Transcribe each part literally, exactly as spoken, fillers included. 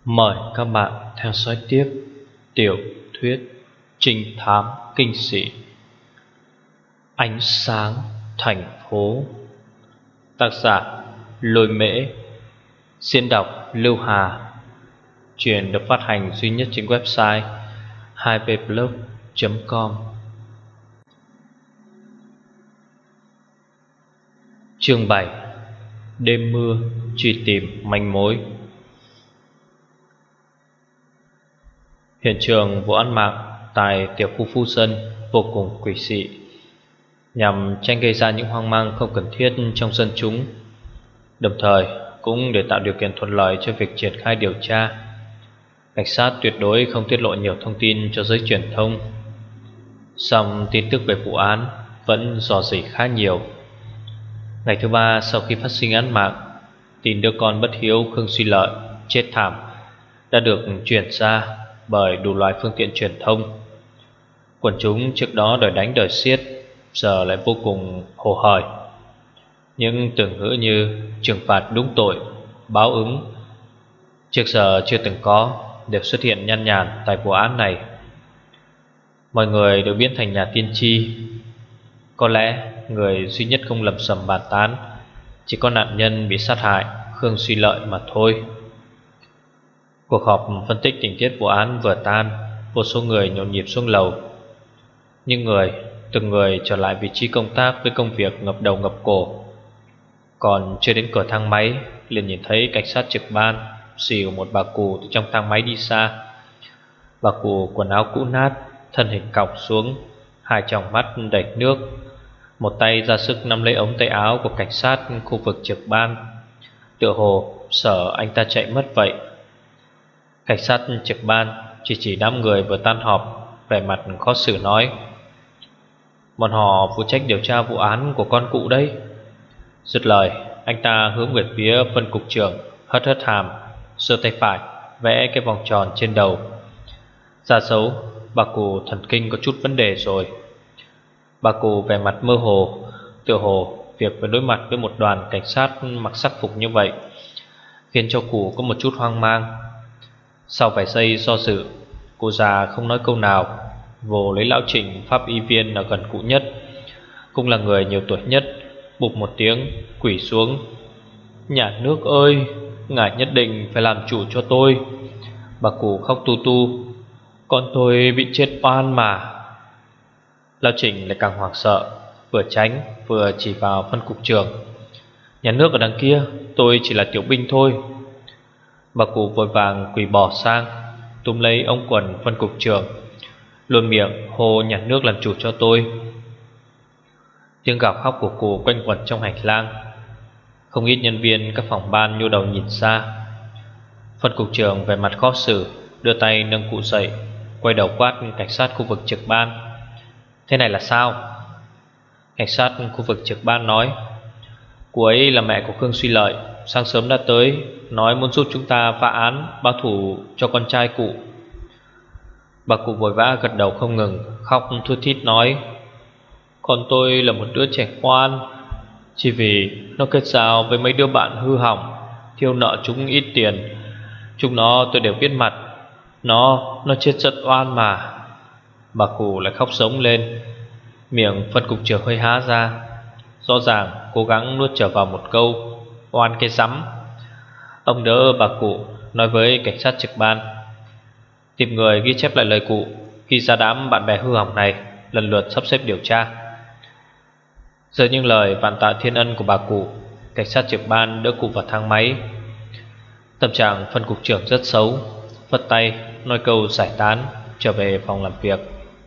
Mời các bạn theo dõi tiếp tiểu thuyết trinh thám kinh dị Ánh sáng thành phố. Tác giả Lôi Mễ. Diễn đọc Lưu Hà. Truyện được phát hành duy nhất trên website hai v blog chấm com. Chương bảy. Đêm mưa truy tìm manh mối. Hiện trường vụ án mạng tại tiểu khu Phú Dân vô cùng quỷ dị, nhằm tránh gây ra những hoang mang không cần thiết trong dân chúng, đồng thời cũng để tạo điều kiện thuận lợi cho việc triển khai điều tra. Cảnh sát tuyệt đối không tiết lộ nhiều thông tin cho giới truyền thông, song tin tức về vụ án vẫn rò rỉ khá nhiều. Ngày thứ ba sau khi phát sinh án mạng, tin đứa con bất hiếu Khương Duy Lợi chết thảm đã được truyền ra bởi đủ loại phương tiện truyền thông. Quần chúng trước đó đòi đánh đòi xiết, giờ lại vô cùng hồ hởi. Những từ ngữ như trừng phạt đúng tội, báo ứng, trước giờ chưa từng có, đều xuất hiện nhan nhản tại vụ án này. Mọi người đều biến thành nhà tiên tri. Có lẽ người duy nhất không lầm sầm bàn tán chỉ có nạn nhân bị sát hại Khương Duy Lợi mà thôi. Cuộc họp phân tích tình tiết vụ án vừa tan, vô số người nhộn nhịp xuống lầu. Nhưng người, từng người trở lại vị trí công tác với công việc ngập đầu ngập cổ. Còn chưa đến cửa thang máy, liền nhìn thấy cảnh sát trực ban xìu một bà cụ từ trong thang máy đi xa. Bà cụ quần áo cũ nát, thân hình còng xuống, hai tròng mắt đầy nước, một tay ra sức nắm lấy ống tay áo của cảnh sát khu vực trực ban, tựa hồ sợ anh ta chạy mất vậy. Cảnh sát trực ban chỉ chỉ đám người vừa tan họp, vẻ mặt khó xử nói: "Bọn họ phụ trách điều tra vụ án của con cụ đấy." Dứt lời, anh ta hướng về phía phân cục trưởng, hất hất hàm, giơ tay phải vẽ cái vòng tròn trên đầu. Ra dấu bà cụ thần kinh có chút vấn đề rồi. Bà cụ vẻ mặt mơ hồ, tựa hồ việc phải đối mặt với một đoàn cảnh sát mặc sắc phục như vậy khiến cho cụ có một chút hoang mang. Sau vài giây do dự, cụ già không nói câu nào, vồ lấy lão Trịnh, pháp y viên ở gần cụ nhất, cũng là người nhiều tuổi nhất, bụp một tiếng quỳ xuống: "Nhà nước ơi, ngài nhất định phải làm chủ cho tôi." Bà cụ khóc tu tu: "Con tôi bị chết oan mà." Lão Trịnh lại càng hoảng sợ, vừa tránh vừa chỉ vào phân cục trưởng: "Nhà nước ở đằng kia, tôi chỉ là tiểu binh thôi." Bà cụ vội vàng quỳ bỏ sang, túm lấy ống quần phân cục trưởng, luôn miệng hô nhà nước làm chủ cho tôi. Tiếng gào khóc của cụ quanh quẩn trong hành lang. Không ít nhân viên các phòng ban nhô đầu nhìn xa. Phân cục trưởng vẻ mặt khó xử, đưa tay nâng cụ dậy, quay đầu quát cảnh sát khu vực trực ban: "Thế này là sao?" Cảnh sát khu vực trực ban nói: "Cô ấy là mẹ của Khương Duy Lợi, sáng sớm đã tới, nói muốn giúp chúng ta phá án, báo thù cho con trai cụ." Bà cụ vội vã gật đầu không ngừng, khóc thút thít nói: "Con tôi là một đứa trẻ ngoan, chỉ vì nó kết giao với mấy đứa bạn hư hỏng, thiếu nợ chúng ít tiền. Chúng nó tôi đều biết mặt. Nó, nó chết rất oan mà." Bà cụ lại khóc sống lên. Miệng phân cục trưởng hơi há ra, rõ ràng cố gắng nuốt trở vào một câu: "Oan cái rắm." Ông đỡ bà cụ, nói với cảnh sát trực ban: "Tìm người ghi chép lại lời cụ, ghi ra đám bạn bè hư hỏng này lần lượt sắp xếp điều tra." Giờ những lời vạn tạ thiên ân của bà cụ, cảnh sát trực ban đỡ cụ vào thang máy. Tâm trạng phân cục trưởng rất xấu, phất tay nói câu giải tán, trở về phòng làm việc.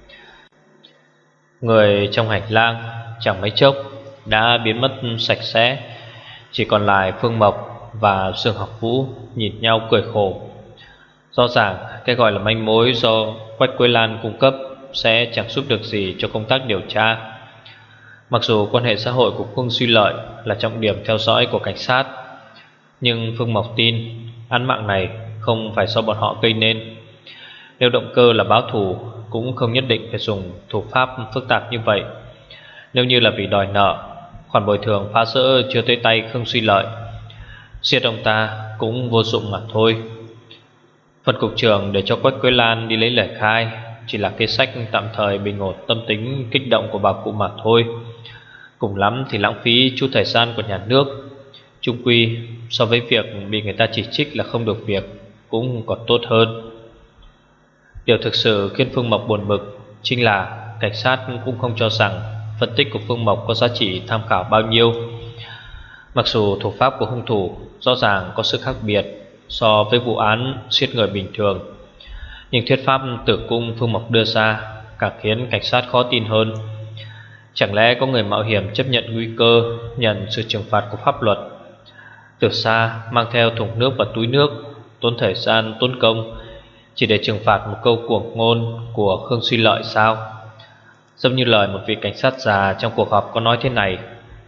Người trong hành lang chẳng mấy chốc đã biến mất sạch sẽ, chỉ còn lại Phương Mộc và Dương Học Vũ nhìn nhau cười khổ. Rõ ràng cái gọi là manh mối do Quách Quế Lan cung cấp sẽ chẳng giúp được gì cho công tác điều tra. Mặc dù quan hệ xã hội của Khương Duy Lợi là trọng điểm theo dõi của cảnh sát, nhưng Phương Mộc tin án mạng này không phải do bọn họ gây nên. Nếu động cơ là báo thù, cũng không nhất định phải dùng thủ pháp phức tạp như vậy. Nếu như là vì đòi nợ, khoản bồi thường phá rỡ chưa tới tay Khương Duy Lợi, giết ông ta cũng vô dụng mà thôi. Phần cục trưởng để cho Quách Quế Lan đi lấy lời khai chỉ là kế sách tạm thời bình ổn tâm tính kích động của bà cụ mà thôi. Cùng lắm thì lãng phí chút thời gian của nhà nước. Chung quy so với việc bị người ta chỉ trích là không được việc cũng còn tốt hơn. Điều thực sự khiến Phương Mộc buồn bực chính là cảnh sát cũng không cho rằng phân tích của Phương Mộc có giá trị tham khảo bao nhiêu. Mặc dù thủ pháp của hung thủ rõ ràng có sự khác biệt so với vụ án giết người bình thường, nhưng thuyết pháp tử cung Phương Mộc đưa ra càng khiến cảnh sát khó tin hơn. Chẳng lẽ có người mạo hiểm chấp nhận nguy cơ nhận sự trừng phạt của pháp luật, từ xa mang theo thùng nước và túi nước, tốn thời gian tốn công chỉ để trừng phạt một câu cuồng ngôn của Khương Suy Lợi sao? Giống như lời một vị cảnh sát già trong cuộc họp có nói thế này: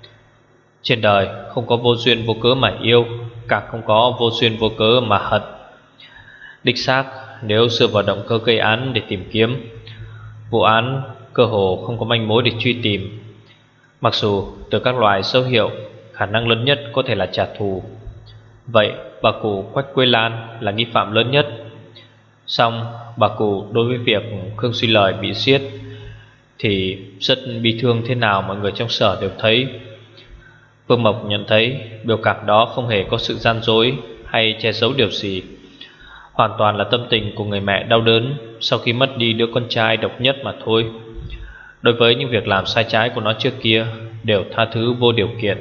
trên đời không có vô duyên vô cớ mà yêu, càng không có vô duyên vô cớ mà hận. Đích xác, nếu dựa vào động cơ gây án để tìm kiếm, vụ án cơ hồ không có manh mối để truy tìm. Mặc dù từ các loại dấu hiệu, khả năng lớn nhất có thể là trả thù. Vậy bà cụ Quách Quế Lan là nghi phạm lớn nhất. Song bà cụ đối với việc Khương Suy Lợi bị giết thì rất bi thương thế nào mọi người trong sở đều thấy. Phương Mộc nhận thấy biểu cảm đó không hề có sự gian dối hay che giấu điều gì, hoàn toàn là tâm tình của người mẹ đau đớn sau khi mất đi đứa con trai độc nhất mà thôi. Đối với những việc làm sai trái của nó trước kia đều tha thứ vô điều kiện.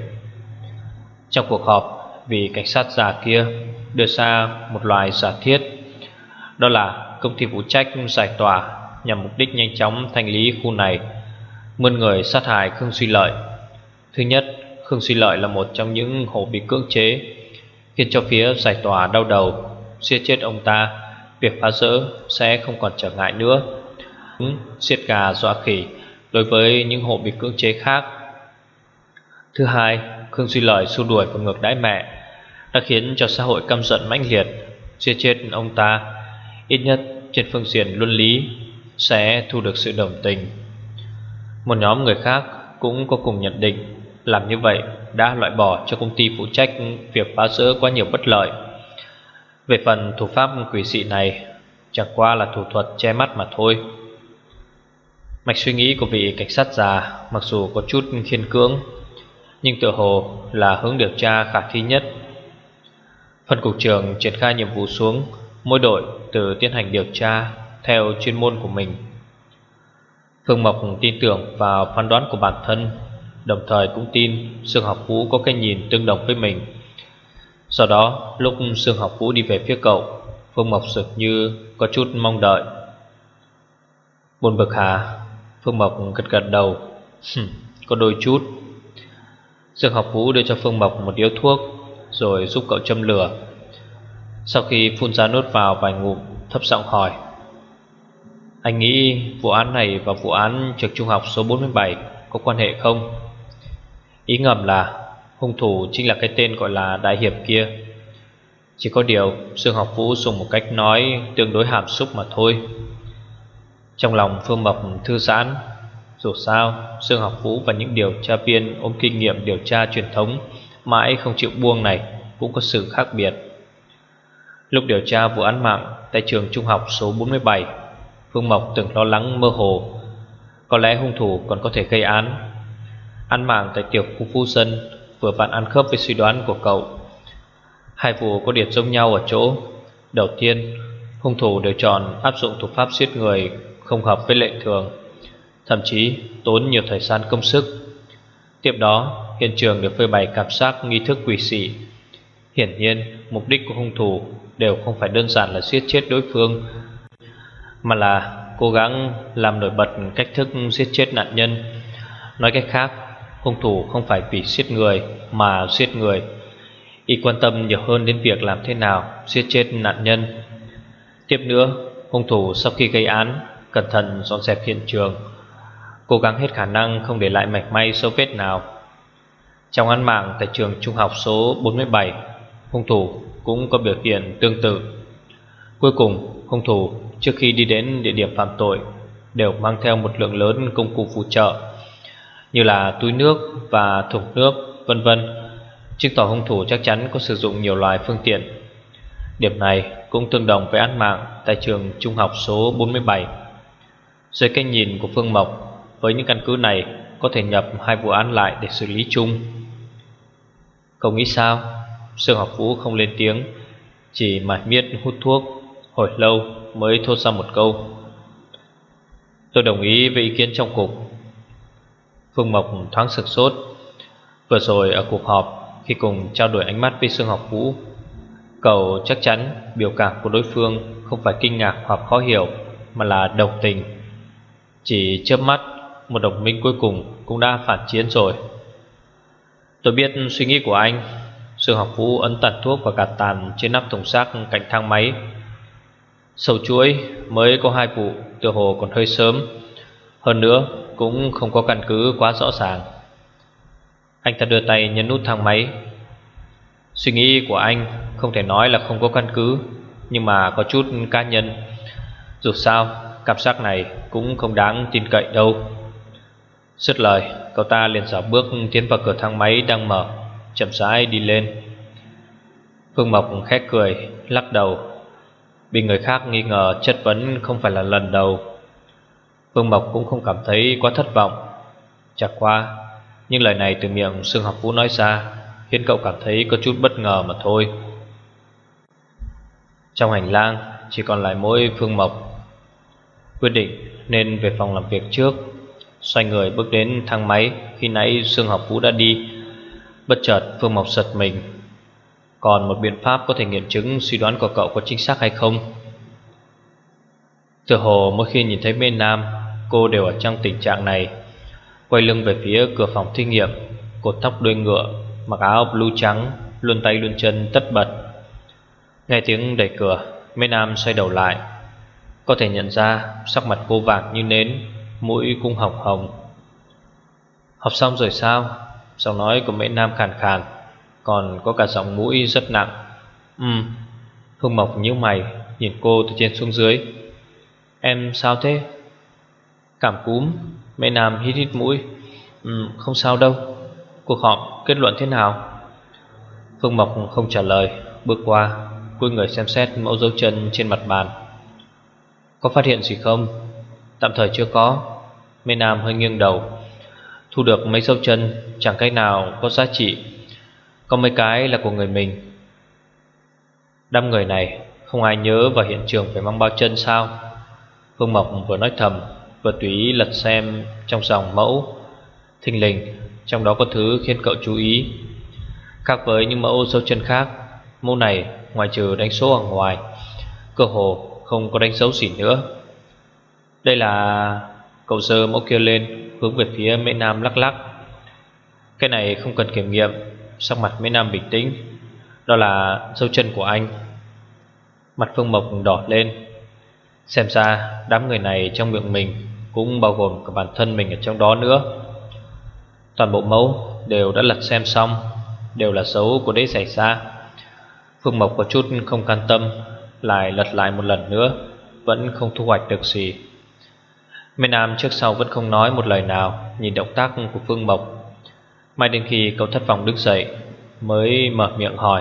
Trong cuộc họp, vị cảnh sát già kia đưa ra một loại giả thiết, đó là công ty phụ trách giải tỏa nhằm mục đích nhanh chóng thanh lý khu này, mượn người sát hại Khương Suy Lợi. Thứ nhất, Khương Suy Lợi là một trong những hộ bị cưỡng chế, khiến cho phía giải tỏa đau đầu. Giết chết ông ta, việc phá rỡ sẽ không còn trở ngại nữa. Giết gà dọa khỉ đối với những hộ bị cưỡng chế khác. Thứ hai, Khương Suy Lợi xua đuổi và ngược đãi mẹ đã khiến cho xã hội căm giận mãnh liệt. Giết chết ông ta, ít nhất trên phương diện luân lý sẽ thu được sự đồng tình. Một nhóm người khác cũng có cùng nhận định, làm như vậy đã loại bỏ cho công ty phụ trách việc phá rỡ quá nhiều bất lợi. Về phần thủ pháp quỷ dị này, chẳng qua là thủ thuật che mắt mà thôi. Mạch suy nghĩ của vị cảnh sát già mặc dù có chút khiên cưỡng, nhưng tựa hồ là hướng điều tra khả thi nhất. Phần cục trưởng triển khai nhiệm vụ xuống, mỗi đội tự tiến hành điều tra theo chuyên môn của mình. Phương Mộc tin tưởng vào phán đoán của bản thân, đồng thời cũng tin Dương Học Vũ có cái nhìn tương đồng với mình. Do đó lúc Dương Học Vũ đi về phía cậu, Phương Mộc dường như có chút mong đợi. Buồn bực hả? Phương Mộc gật gật đầu. Có đôi chút. Dương Học Vũ đưa cho Phương Mộc một điếu thuốc, rồi giúp cậu châm lửa. Sau khi phun ra nốt vào vài ngụm, thấp giọng hỏi: anh nghĩ vụ án này và vụ án trường trung học số bốn mươi bảy có quan hệ không? Ý ngầm là hung thủ chính là cái tên gọi là đại hiệp kia. Chỉ có điều Dương Học Vũ dùng một cách nói tương đối hàm xúc mà thôi. Trong lòng Phương Mộc thư giãn. Dù sao Dương Học Vũ và những điều tra viên ôm kinh nghiệm điều tra truyền thống mãi không chịu buông này cũng có sự khác biệt. Lúc điều tra vụ án mạng tại trường trung học số bốn mươi bảy, Phương Mộc từng lo lắng mơ hồ, có lẽ hung thủ còn có thể gây án. Án mạng tại tiểu khu Phu Dân vừa vặn ăn khớp với suy đoán của cậu. Hai vụ có điểm giống nhau ở chỗ, đầu tiên, hung thủ đều chọn áp dụng thủ pháp giết người không hợp với lệ thường, thậm chí tốn nhiều thời gian công sức. Tiếp đó, hiện trường được phơi bày cảm giác nghi thức quỷ dị. Hiển nhiên, mục đích của hung thủ đều không phải đơn giản là giết chết đối phương, mà là cố gắng làm nổi bật cách thức giết chết nạn nhân. Nói cách khác, hung thủ không phải vì giết người mà giết người, y quan tâm nhiều hơn đến việc làm thế nào giết chết nạn nhân. Tiếp nữa, hung thủ sau khi gây án cẩn thận dọn dẹp hiện trường, cố gắng hết khả năng không để lại mảy may dấu vết nào. Trong án mạng tại trường trung học số bốn mươi bảy, hung thủ cũng có biểu hiện tương tự. Cuối cùng, hung thủ trước khi đi đến địa điểm phạm tội đều mang theo một lượng lớn công cụ phụ trợ, như là túi nước và thùng nước, vân vân, chứng tỏ hung thủ chắc chắn có sử dụng nhiều loại phương tiện. Điểm này cũng tương đồng với án mạng tại trường trung học số bốn mươi bảy. Dưới cái nhìn của Phương Mộc, với những căn cứ này có thể nhập hai vụ án lại để xử lý chung. Cậu nghĩ sao? Sương Học Vũ không lên tiếng, chỉ mải miết hút thuốc, hồi lâu mới thốt ra một câu: tôi đồng ý với ý kiến trong cục. Phương Mộc thoáng sửng sốt. Vừa rồi ở cuộc họp, khi cùng trao đổi ánh mắt với Sương Học Vũ, cậu chắc chắn biểu cảm của đối phương không phải kinh ngạc hoặc khó hiểu, mà là đồng tình. Chỉ chớp mắt, một đồng minh cuối cùng cũng đã phản chiến rồi. Tôi biết suy nghĩ của anh. Sương Học Vũ ấn tàn thuốc và gạt tàn trên nắp thùng rác cạnh thang máy. Sầu chuỗi mới có hai vụ, tựa hồ còn hơi sớm. Hơn nữa cũng không có căn cứ quá rõ ràng. Anh ta đưa tay nhấn nút thang máy. Suy nghĩ của anh không thể nói là không có căn cứ, nhưng mà có chút cá nhân. Dù sao, cảm giác này cũng không đáng tin cậy đâu. Dứt lời, cậu ta liền dạo bước tiến vào cửa thang máy đang mở, chậm rãi đi lên. Phương Mộc khẽ cười, lắc đầu. Bị người khác nghi ngờ chất vấn không phải là lần đầu. Phương Mộc cũng không cảm thấy quá thất vọng. Chả qua, nhưng lời này từ miệng Sương Học Vũ nói ra khiến cậu cảm thấy có chút bất ngờ mà thôi. Trong hành lang chỉ còn lại mỗi Phương Mộc. Quyết định nên về phòng làm việc trước, xoay người bước đến thang máy. Khi nãy Sương Học Vũ đã đi. Bất chợt Phương Mộc giật mình. Còn một biện pháp có thể nghiệm chứng suy đoán của cậu có chính xác hay không. Tựa hồ mỗi khi nhìn thấy Mê Nam, cô đều ở trong tình trạng này, quay lưng về phía cửa phòng thí nghiệm, cột tóc đuôi ngựa, mặc áo blue trắng, luồn tay luồn chân tất bật. Nghe tiếng đẩy cửa, Mê Nam xoay đầu lại. Có thể nhận ra sắc mặt cô vàng như nến, mũi cũng hồng hồng. Học xong rồi sao? Giọng nói của Mễ Nam khàn khàn, còn có cả giọng mũi rất nặng. Ừm. Phương Mộc nhíu mày, nhìn cô từ trên xuống dưới. Em sao thế? Cảm cúm. Mễ Nam hít hít mũi. Ừm, không sao đâu. Cuộc họp kết luận thế nào? Phương Mộc không trả lời, bước qua, cúi người xem xét mẫu dấu chân trên mặt bàn. Có phát hiện gì không? Tạm thời chưa có. Mễ Nam hơi nghiêng đầu. Thu được mấy dấu chân chẳng cách nào có giá trị. Có mấy cái là của người mình. Đám người này không ai nhớ vào hiện trường phải mang bao chân sao? Phương Mộc vừa nói thầm, vừa tùy ý lật xem trong dòng mẫu. Thình lình trong đó có thứ khiến cậu chú ý. Khác với những mẫu dấu chân khác, mẫu này ngoài trừ đánh số ở ngoài, cơ hồ không có đánh dấu gì nữa. Đây là... Cậu giơ mẫu kia lên, hướng về phía Mễ Nam lắc lắc. Cái này không cần kiểm nghiệm. Sắc mặt Mễ Nam bình tĩnh. Đó là dấu chân của anh. Mặt Phương Mộc đỏ lên. Xem ra đám người này trong miệng mình cũng bao gồm cả bản thân mình ở trong đó nữa. Toàn bộ mẫu đều đã lật xem xong, đều là dấu của đế xảy ra. Phương Mộc có chút không can tâm, lại lật lại một lần nữa, vẫn không thu hoạch được gì. Mê Nam trước sau vẫn không nói một lời nào, nhìn động tác của Phương Mộc. Mãi đến khi cậu thất vọng đứng dậy, mới mở miệng hỏi: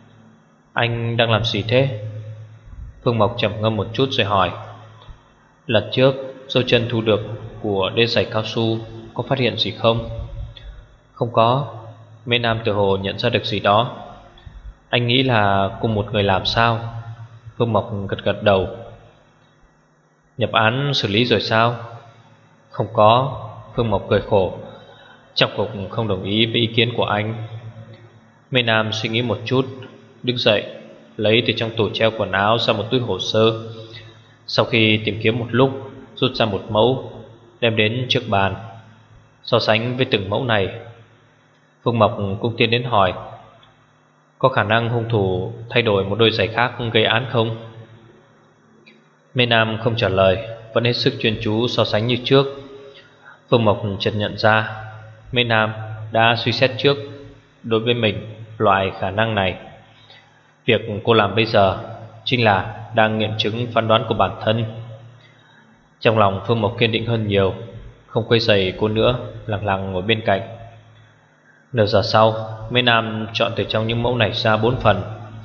Anh đang làm gì thế? Phương Mộc trầm ngâm một chút rồi hỏi: Lần trước dấu chân thu được của đế giày cao su có phát hiện gì không? Không có. Mê Nam tự hồ nhận ra được gì đó. Anh nghĩ là cùng một người làm sao? Phương Mộc gật gật đầu. Nhập án xử lý rồi sao? Không có. Phương Mộc cười khổ. Trong cục không đồng ý với ý kiến của anh. Mê Nam suy nghĩ một chút, đứng dậy, lấy từ trong tủ treo quần áo ra một túi hồ sơ. Sau khi tìm kiếm một lúc, rút ra một mẫu, đem đến trước bàn. So sánh với từng mẫu này, Phương Mộc cũng tiến đến hỏi: Có khả năng hung thủ thay đổi một đôi giày khác gây án không? Mê Nam không trả lời, vẫn hết sức chuyên chú so sánh như trước. Phương Mộc chợt nhận ra Mê Nam đã suy xét trước đối với mình loại khả năng này. Việc cô làm bây giờ chính là đang nghiệm chứng phán đoán của bản thân. Trong lòng Phương Mộc kiên định hơn nhiều, không quấy rầy cô nữa, lặng lặng ngồi bên cạnh. Nửa giờ sau, Mê Nam chọn từ trong những mẫu này ra bốn phần.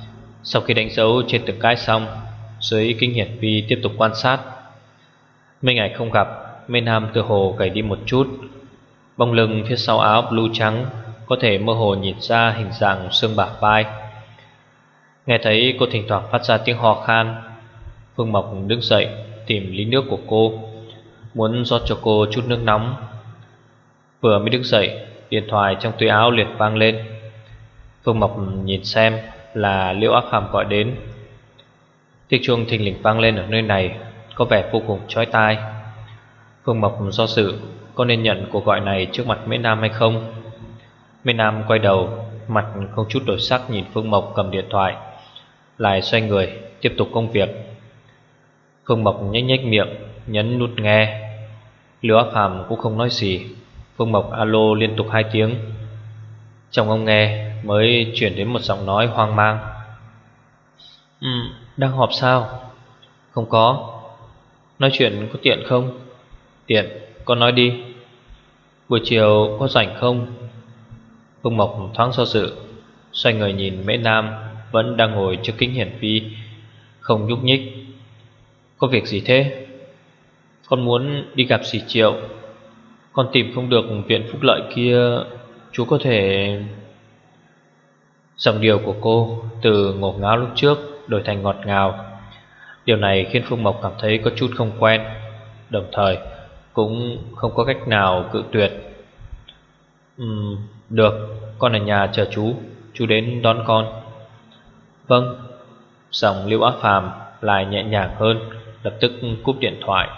Sau khi đánh dấu trên từng cái xong, dưới kính hiển vi tiếp tục quan sát. Mấy ngày không gặp, Mê Nam tựa hồ gầy đi một chút. Bông lưng phía sau áo blue trắng có thể mơ hồ nhìn ra hình dạng xương bả vai. Nghe thấy cô thỉnh thoảng phát ra tiếng ho khan, Phương Mộc đứng dậy tìm ly nước của cô, muốn rót cho cô chút nước nóng. Vừa mới đứng dậy, điện thoại trong túi áo liền vang lên. Phương Mộc nhìn xem là Liễu Ác Phàm gọi đến. Tiếng chuông thình lình vang lên ở nơi này có vẻ vô cùng chói tai. Phương Mộc do dự có nên nhận cuộc gọi này trước mặt Mễ Nam hay không. Mễ Nam quay đầu, mặt không chút đổi sắc nhìn Phương Mộc cầm điện thoại, lại xoay người tiếp tục công việc. Phương Mộc nhếch nhếch miệng nhấn nút nghe. Liễu Ác Phàm cũng không nói gì. Phương Mộc alo liên tục hai tiếng. Trong ống nghe mới chuyển đến một giọng nói hoang mang. Ừ, đang họp sao? Không có. Nói chuyện có tiện không? Tiện, con nói đi. Buổi chiều có rảnh không? Phương Mộc thoáng do dự, xoay người nhìn Mễ Nam vẫn đang ngồi trước kính hiển vi, không nhúc nhích. Có việc gì thế? Con muốn đi gặp dì Triệu. Con tìm không được viện phúc lợi kia. Chú có thể... Giọng điệu của cô từ ngổ ngáo lúc trước đổi thành ngọt ngào. Điều này khiến Phương Mộc cảm thấy có chút không quen, đồng thời cũng không có cách nào cự tuyệt. Ừm, được, con ở nhà chờ chú, chú đến đón con. Vâng. Giọng Liễu Ác Phàm lại nhẹ nhàng hơn, lập tức cúp điện thoại.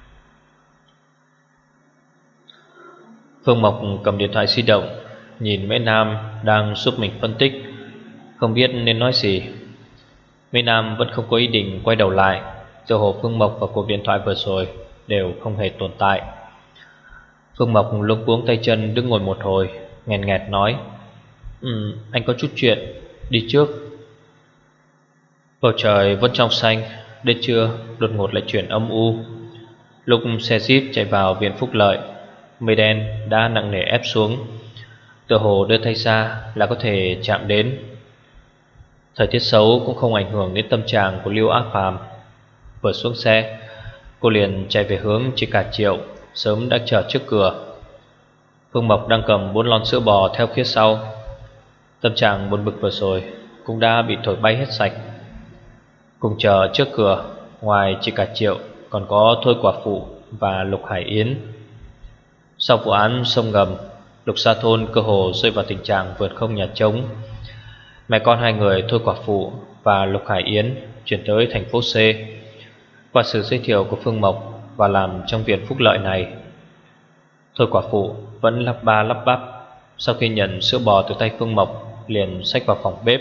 Phương Mộc cầm điện thoại di động, nhìn Mễ Nam đang giúp mình phân tích, không biết nên nói gì. Mễ Nam vẫn không có ý định quay đầu lại, tựa hồ Phương Mộc và cuộc điện thoại vừa rồi đều không hề tồn tại. Phương Mộc luống cuống tay chân đứng ngồi một hồi, nghẹn nghẹt nói: Ừ, anh có chút chuyện, đi trước. Bầu trời vẫn trong xanh, đến trưa đột ngột lại chuyển âm u. Lúc xe jeep chạy vào viện phúc lợi, mây đen đã nặng nề ép xuống, tựa hồ đưa tay ra là có thể chạm đến. Thời tiết xấu cũng không ảnh hưởng đến tâm trạng của Liễu Ác Phàm. Vừa xuống xe, cô liền chạy về hướng Chị Cả Triệu sớm đã chờ trước cửa. Phương Mộc đang cầm bốn lon sữa bò theo phía sau. Tâm trạng buồn bực vừa rồi cũng đã bị thổi bay hết sạch. Cùng chờ trước cửa, ngoài Chị Cả Triệu còn có Thôi Quả Phụ và Lục Hải Yến. Sau vụ án sông ngầm, Lục Sa Thôn cơ hồ rơi vào tình trạng vườn không nhà trống. Mẹ con hai người Thôi Quả Phụ và Lục Hải Yến chuyển tới thành phố C. Qua sự giới thiệu của Phương Mộc và làm trong viện phúc lợi này, Thôi Quả Phụ vẫn lắp ba lắp bắp. Sau khi nhận sữa bò từ tay Phương Mộc, liền xách vào phòng bếp.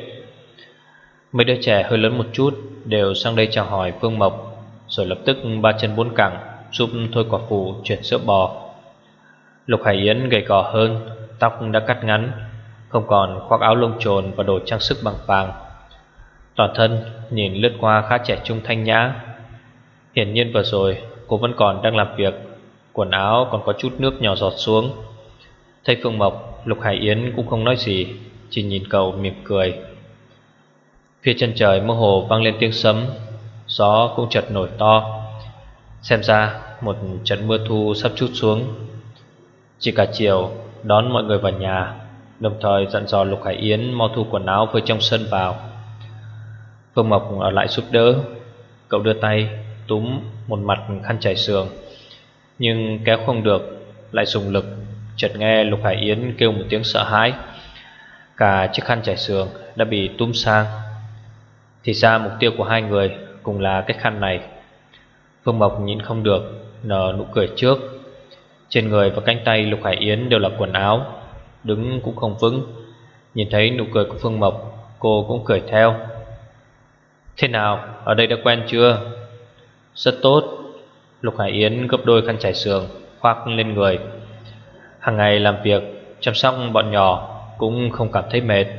Mấy đứa trẻ hơi lớn một chút đều sang đây chào hỏi Phương Mộc, rồi lập tức ba chân bốn cẳng giúp Thôi Quả Phụ chuyển sữa bò. Lục Hải Yến gầy gò hơn, tóc đã cắt ngắn, không còn khoác áo lông chồn và đồ trang sức bằng vàng. Toàn thân nhìn lướt qua khá trẻ trung thanh nhã. Hiển nhiên vừa rồi cô vẫn còn đang làm việc, quần áo còn có chút nước nhỏ giọt xuống. Thấy Phương Mộc, Lục Hải Yến cũng không nói gì, chỉ nhìn cậu mỉm cười. Phía chân trời mơ hồ vang lên tiếng sấm, gió cũng chợt nổi to. Xem ra một trận mưa thu sắp trút xuống. Chị Cả Chiều đón mọi người vào nhà, đồng thời dặn dò Lục Hải Yến mau thu quần áo với trong sân vào. Phương Mộc ở lại giúp đỡ. Cậu đưa tay túm một mặt khăn trải sườn, nhưng kéo không được, lại dùng lực. Chợt nghe Lục Hải Yến kêu một tiếng sợ hãi, cả chiếc khăn trải sườn đã bị túm sang. Thì ra mục tiêu của hai người cùng là cái khăn này. Phương Mộc nhịn không được nở nụ cười trước. Trên người và cánh tay Lục Hải Yến đều là quần áo, đứng cũng không vững. Nhìn thấy nụ cười của Phương Mộc, cô cũng cười theo. Thế nào, ở đây đã quen chưa? Rất tốt. Lục Hải Yến gấp đôi khăn trải sườn khoác lên người. Hàng ngày làm việc chăm sóc bọn nhỏ cũng không cảm thấy mệt.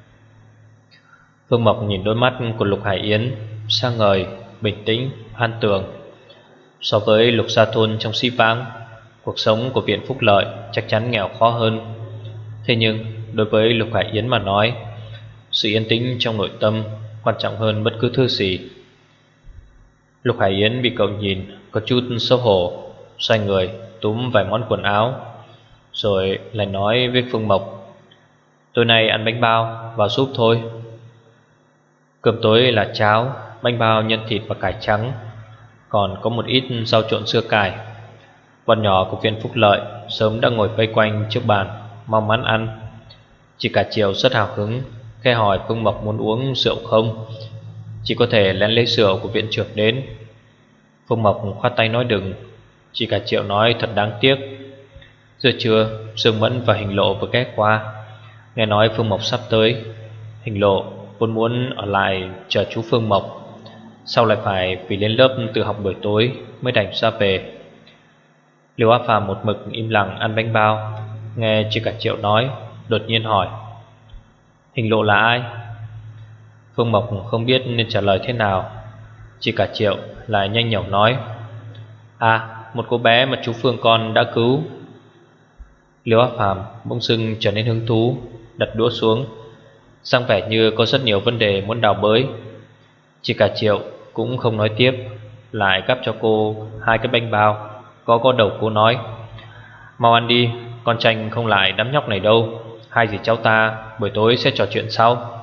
Phương Mộc nhìn đôi mắt của Lục Hải Yến, sáng ngời, bình tĩnh, an tường. So với Lục Sa Thôn trong Sĩ Vãng, cuộc sống của viện phúc lợi chắc chắn nghèo khó hơn. Thế nhưng đối với Lục Hải Yến mà nói, sự yên tĩnh trong nội tâm quan trọng hơn bất cứ thứ gì. Lục Hải Yến bị cậu nhìn có chút xấu hổ, xoay người túm vài món quần áo, rồi lại nói với Phương Mộc: "Tối nay ăn bánh bao, vào súp thôi." Cơm tối là cháo, bánh bao nhân thịt và cải trắng, còn có một ít rau trộn sữa cải. Bọn nhỏ của viện Phúc Lợi sớm đã ngồi vây quanh trước bàn, mong mắn ăn. Chị Cả Chiều rất hào hứng, khẽ hỏi Phương Mộc muốn uống rượu không. Chỉ có thể lén lấy rượu của viện trưởng đến. Phương Mộc khoát tay nói đừng. Chị Cả Triệu nói thật đáng tiếc. Giữa trưa, Dương Mẫn và Hình Lộ vừa ghé qua. Nghe nói Phương Mộc sắp tới, Hình Lộ vốn muốn ở lại chờ chú Phương Mộc, sau lại phải vì lên lớp tự học buổi tối mới đành ra về. Liêu Á Phàm một mực im lặng ăn bánh bao, nghe chị Cả Triệu nói, đột nhiên hỏi: "Hình Lộ là ai?" Phương Mộc không biết nên trả lời thế nào. Chị Cả Triệu lại nhanh nhảu nói: "À, một cô bé mà chú Phương con đã cứu." Liêu Á Phàm bỗng dưng trở nên hứng thú, đặt đũa xuống, sang vẻ như có rất nhiều vấn đề muốn đào bới. Chị Cả Triệu cũng không nói tiếp, lại gắp cho cô hai cái bánh bao. Có có đầu cô nói: "Mau ăn đi, con tranh không lại đám nhóc này đâu. Hai dì cháu ta buổi tối sẽ trò chuyện sau."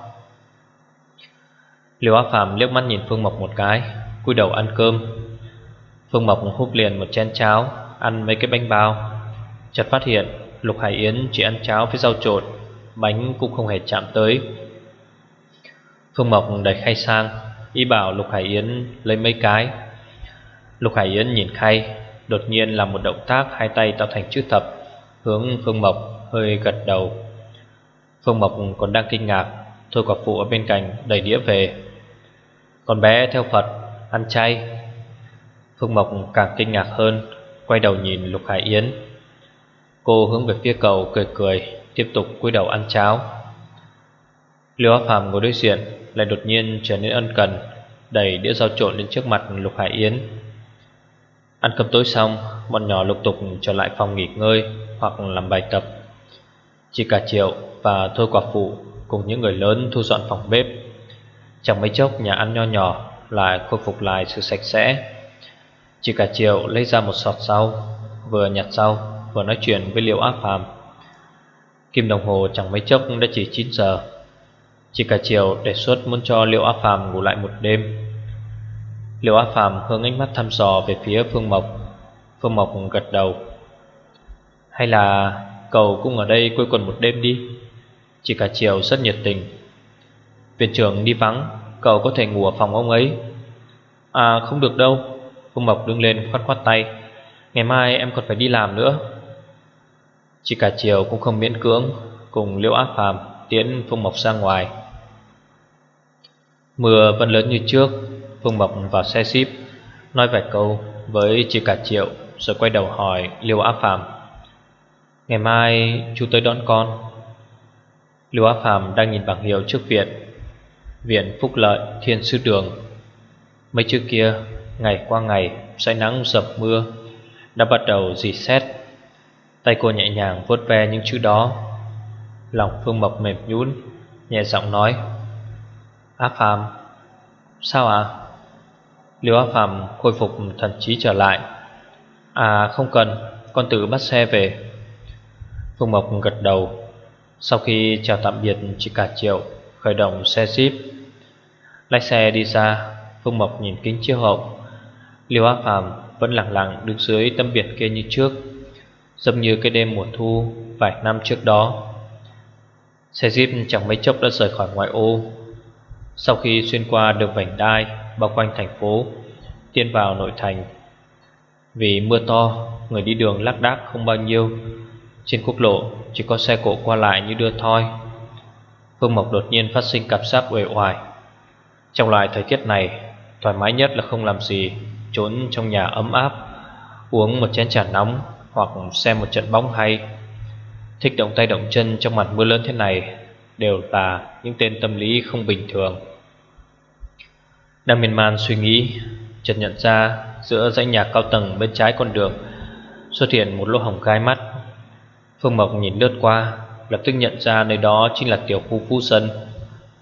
Liêu Á Phàm liếc mắt nhìn Phương Mộc một cái, cúi đầu ăn cơm. Phương Mộc húp liền một chén cháo, ăn mấy cái bánh bao. Chợt phát hiện Lục Hải Yến chỉ ăn cháo với rau trộn, bánh cũng không hề chạm tới. Phương Mộc đẩy khay sang, ý bảo Lục Hải Yến lấy mấy cái. Lục Hải Yến nhìn khay, đột nhiên làm một động tác hai tay tạo thành chữ thập, hướng Phương Mộc hơi gật đầu. Phương Mộc còn đang kinh ngạc, Thôi quả phụ ở bên cạnh đẩy đĩa về: "Con bé theo Phật, ăn chay." Phương Mộc càng kinh ngạc hơn, quay đầu nhìn Lục Hải Yến. Cô hướng về phía cậu cười cười, tiếp tục cúi đầu ăn cháo. Liêu Á Phàm ngồi đối diện lại đột nhiên trở nên ân cần, đẩy đĩa rau trộn lên trước mặt Lục Hải Yến. Ăn cơm tối xong, bọn nhỏ lục tục trở lại phòng nghỉ ngơi hoặc làm bài tập. Chị Cả Triệu và Thôi quả phụ cùng những người lớn thu dọn phòng bếp. Chẳng mấy chốc nhà ăn nho nhỏ lại khôi phục lại sự sạch sẽ. Chị Cả Triệu lấy ra một sọt rau, vừa nhặt rau vừa nói chuyện với Liêu Á Phàm. Kim đồng hồ chẳng mấy chốc đã chỉ chín giờ. Chị Cả Triệu đề xuất muốn cho Liêu Á Phàm ngủ lại một đêm. Liêu Á Phàm hướng ánh mắt thăm dò về phía Phương Mộc. Phương Mộc gật đầu: "Hay là cậu cũng ở đây quây quần một đêm đi." Chị Cả Triệu rất nhiệt tình: "Viện trưởng đi vắng, cậu có thể ngủ ở phòng ông ấy." "À không được đâu." Phương Mộc đứng lên khoát khoát tay: "Ngày mai em còn phải đi làm nữa." Chị Cả Triệu cũng không miễn cưỡng, cùng Liêu Á Phàm tiễn Phương Mộc ra ngoài. Mưa vẫn lớn như trước. Phương Mộc vào xe jeep, nói vài câu với chị Cả Triệu, rồi quay đầu hỏi Liêu Á Phàm: "Ngày mai chú tới đón con." Liêu Á Phàm đang nhìn bảng hiệu trước viện: Viện Phúc Lợi Thiên Sư Đường. Mấy chữ kia ngày qua ngày say nắng dầm mưa đã bắt đầu rỉ sét. Tay cô nhẹ nhàng vuốt ve những chữ đó. Lòng Phương Mộc mềm nhũn, nhẹ giọng nói: "Á Phàm." "Sao ạ?" Liêu Á Phàm khôi phục thần trí trở lại: "À không cần, con tự bắt xe về." Phương Mộc gật đầu. Sau khi chào tạm biệt chị Cả Triệu, khởi động xe jeep. Lái xe đi ra, Phương Mộc nhìn kính chiếu hậu. Liêu Á Phàm vẫn lặng lặng đứng dưới tấm biển kia như trước, giống như cái đêm mùa thu vài năm trước đó. Xe jeep chẳng mấy chốc đã rời khỏi ngoại ô. Sau khi xuyên qua đường vành đai bao quanh thành phố, tiến vào nội thành. Vì mưa to, người đi đường lác đác không bao nhiêu. Trên quốc lộ chỉ có xe cộ qua lại như đưa thoi. Phương Mộc đột nhiên phát sinh cảm giác uể oải. Trong loại thời tiết này, thoải mái nhất là không làm gì, trốn trong nhà ấm áp, uống một chén trà nóng hoặc xem một trận bóng hay. Thích động tay động chân trong màn mưa lớn thế này đều là những tên tâm lý không bình thường. Đang miên man suy nghĩ, chợt nhận ra giữa dãy nhà cao tầng bên trái con đường xuất hiện một lỗ hổng gai mắt. Phương Mộc nhìn lướt qua, lập tức nhận ra nơi đó chính là tiểu khu Phú Dân.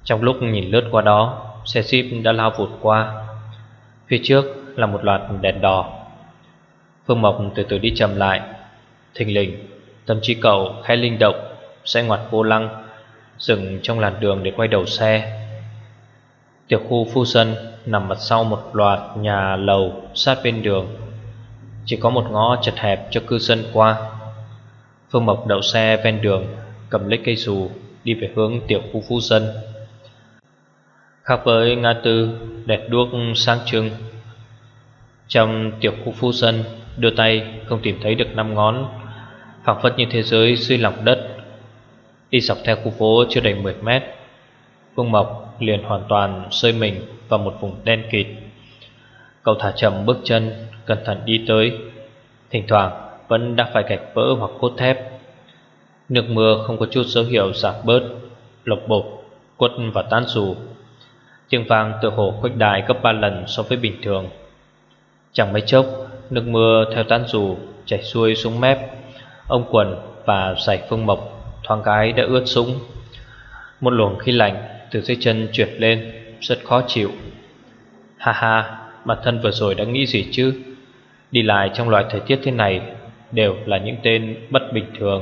Trong lúc nhìn lướt qua đó, xe jeep đã lao vụt qua. Phía trước là một loạt đèn đỏ. Phương Mộc từ từ đi chậm lại. Thình lình, tâm trí cậu khẽ linh động, sẽ ngoặt vô lăng, dừng trong làn đường để quay đầu xe. Tiểu khu Phu Sân nằm mặt sau một loạt nhà lầu sát bên đường, chỉ có một ngõ chật hẹp cho cư dân qua. Phương Mộc đậu xe ven đường, cầm lấy cây dù đi về hướng tiểu khu Phu Sân. Khác với ngã tư đèn đuốc sáng trưng, trong tiểu khu Phu Sân đưa tay không tìm thấy được năm ngón, phảng phất như thế giới dưới lòng đất. Đi dọc theo khu phố chưa đầy mười mét, Phương Mộc liền hoàn toàn rơi mình vào một vùng đen kịt. Cậu thả chậm bước chân, cẩn thận đi tới, thỉnh thoảng vẫn đã phải gạch vỡ hoặc cốt thép. Nước mưa không có chút dấu hiệu giảm bớt, lộc bột quất và tan dù. Tiếng vang tựa hồ khuếch đại gấp ba lần so với bình thường. Chẳng mấy chốc, nước mưa theo tán dù chảy xuôi xuống mép, ống quần và giày Phương Mộc thoáng cái đã ướt sũng. Một luồng khí lạnh từ dưới chân trượt lên, rất khó chịu. Ha ha, bản thân vừa rồi đã nghĩ gì chứ? Đi lại trong loại thời tiết thế này đều là những tên bất bình thường.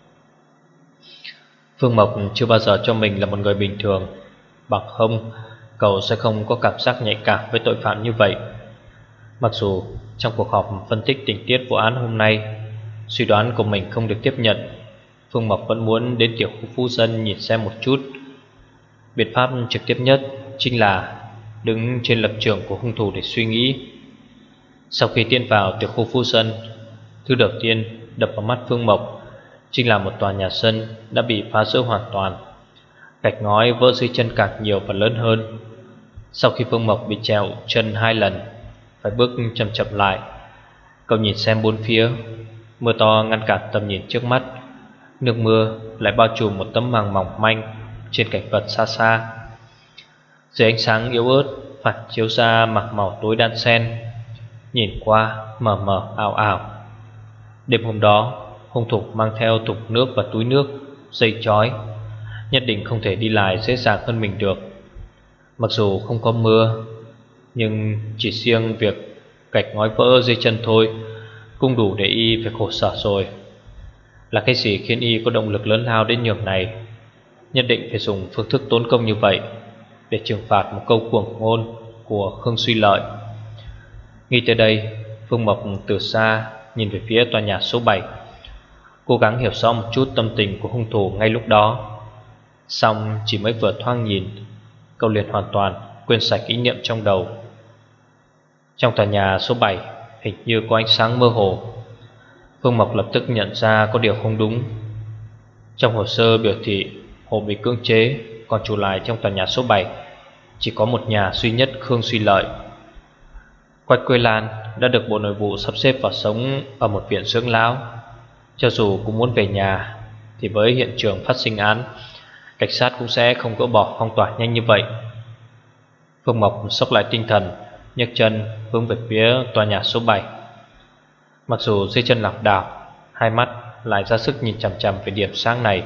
Phương Mộc chưa bao giờ cho mình là một người bình thường, bằng không cậu sẽ không có cảm giác nhạy cảm với tội phạm như vậy. Mặc dù trong cuộc họp phân tích tình tiết vụ án hôm nay, suy đoán của mình không được tiếp nhận, Phương Mộc vẫn muốn đến tiểu khu Phu Dân nhìn xem một chút. Biện pháp trực tiếp nhất chính là đứng trên lập trường của hung thủ để suy nghĩ. Sau khi tiến vào tiểu khu Phu Dân, thứ đầu tiên đập vào mắt Phương Mộc chính là một tòa nhà sân đã bị phá rỡ hoàn toàn, gạch ngói vỡ dưới chân càng nhiều và lớn hơn. Sau khi Phương Mộc bị trèo chân hai lần, phải bước chậm chậm lại, cậu nhìn xem bốn phía. Mưa to ngăn cản tầm nhìn trước mắt, nước mưa lại bao trùm một tấm màng mỏng manh trên cảnh vật xa xa. Dưới ánh sáng yếu ớt phản chiếu ra mảng màu tối đan xen, nhìn qua mờ mờ ảo ảo. Đêm hôm đó, hung thủ mang theo thùng nước và túi nước, dây chói, nhất định không thể đi lại dễ dàng hơn mình được. Mặc dù không có mưa, nhưng chỉ riêng việc gạch ngói vỡ dưới chân thôi cũng đủ để y phải khổ sở rồi. Là cái gì khiến y có động lực lớn lao đến nhường này, nhất định phải dùng phương thức tốn công như vậy để trừng phạt một câu cuồng ngôn của Khương Suy Lợi. Nghĩ tới đây, Phương Mộc từ xa nhìn về phía tòa nhà số bảy, cố gắng hiểu rõ một chút tâm tình của hung thủ ngay lúc đó. Xong chỉ mới vừa thoáng nhìn, cậu liền hoàn toàn quên sạch ý niệm trong đầu. Trong tòa nhà số bảy hình như có ánh sáng mơ hồ. Phương Mộc lập tức nhận ra có điều không đúng. Trong hồ sơ biểu thị Hồ bị cưỡng chế, còn trụ lại trong tòa nhà số bảy chỉ có một nhà duy nhất Khương Suy Lợi. Quách Quế Lan đã được Bộ Nội vụ sắp xếp vào sống ở một viện dưỡng lão. Cho dù cũng muốn về nhà, thì với hiện trường phát sinh án, cảnh sát cũng sẽ không gỡ bỏ phong tỏa nhanh như vậy. Phương Mộc xốc lại tinh thần, nhấc chân hướng về phía tòa nhà số bảy. Mặc dù dưới chân lảo đảo, hai mắt lại ra sức nhìn chằm chằm về điểm sáng này.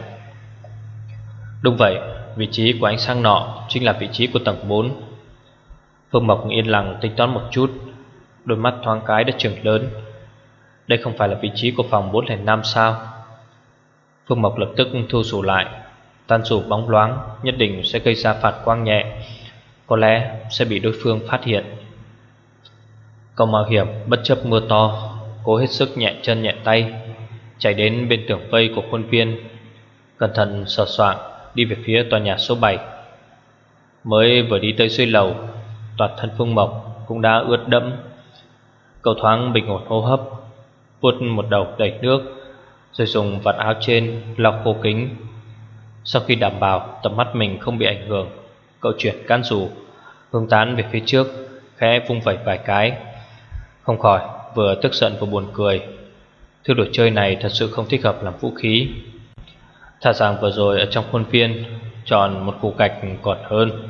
Đúng vậy, vị trí của ánh sáng nọ chính là vị trí của tầng bốn. Phương Mộc yên lặng tính toán một chút, đôi mắt thoáng cái đã trừng lớn. Đây không phải là vị trí của phòng bốn không năm sao? Phương Mộc lập tức thu dù lại. Tan dù bóng loáng nhất định sẽ gây ra phản quang nhẹ, có lẽ sẽ bị đối phương phát hiện. Cậu mạo hiểm bất chấp mưa to, cố hết sức nhẹ chân nhẹ tay, chạy đến bên tường vây của khuôn viên, cẩn thận sờ soạng đi về phía tòa nhà số bảy. Mới vừa đi tới dưới lầu, toàn thân Phương Mộc cũng đã ướt đẫm. Cậu thoáng bình ổn hô hấp, vuốt một đầu đầy nước, rồi dùng vạt áo trên lau khô kính. Sau khi đảm bảo tầm mắt mình không bị ảnh hưởng, cậu chuyển can dù hướng tán về phía trước, khẽ vung vẩy vài cái. Không khỏi vừa tức giận vừa buồn cười. Thứ đồ chơi này thật sự không thích hợp làm vũ khí. Thà rằng vừa rồi ở trong khuôn viên chọn một củ gạch còn hơn.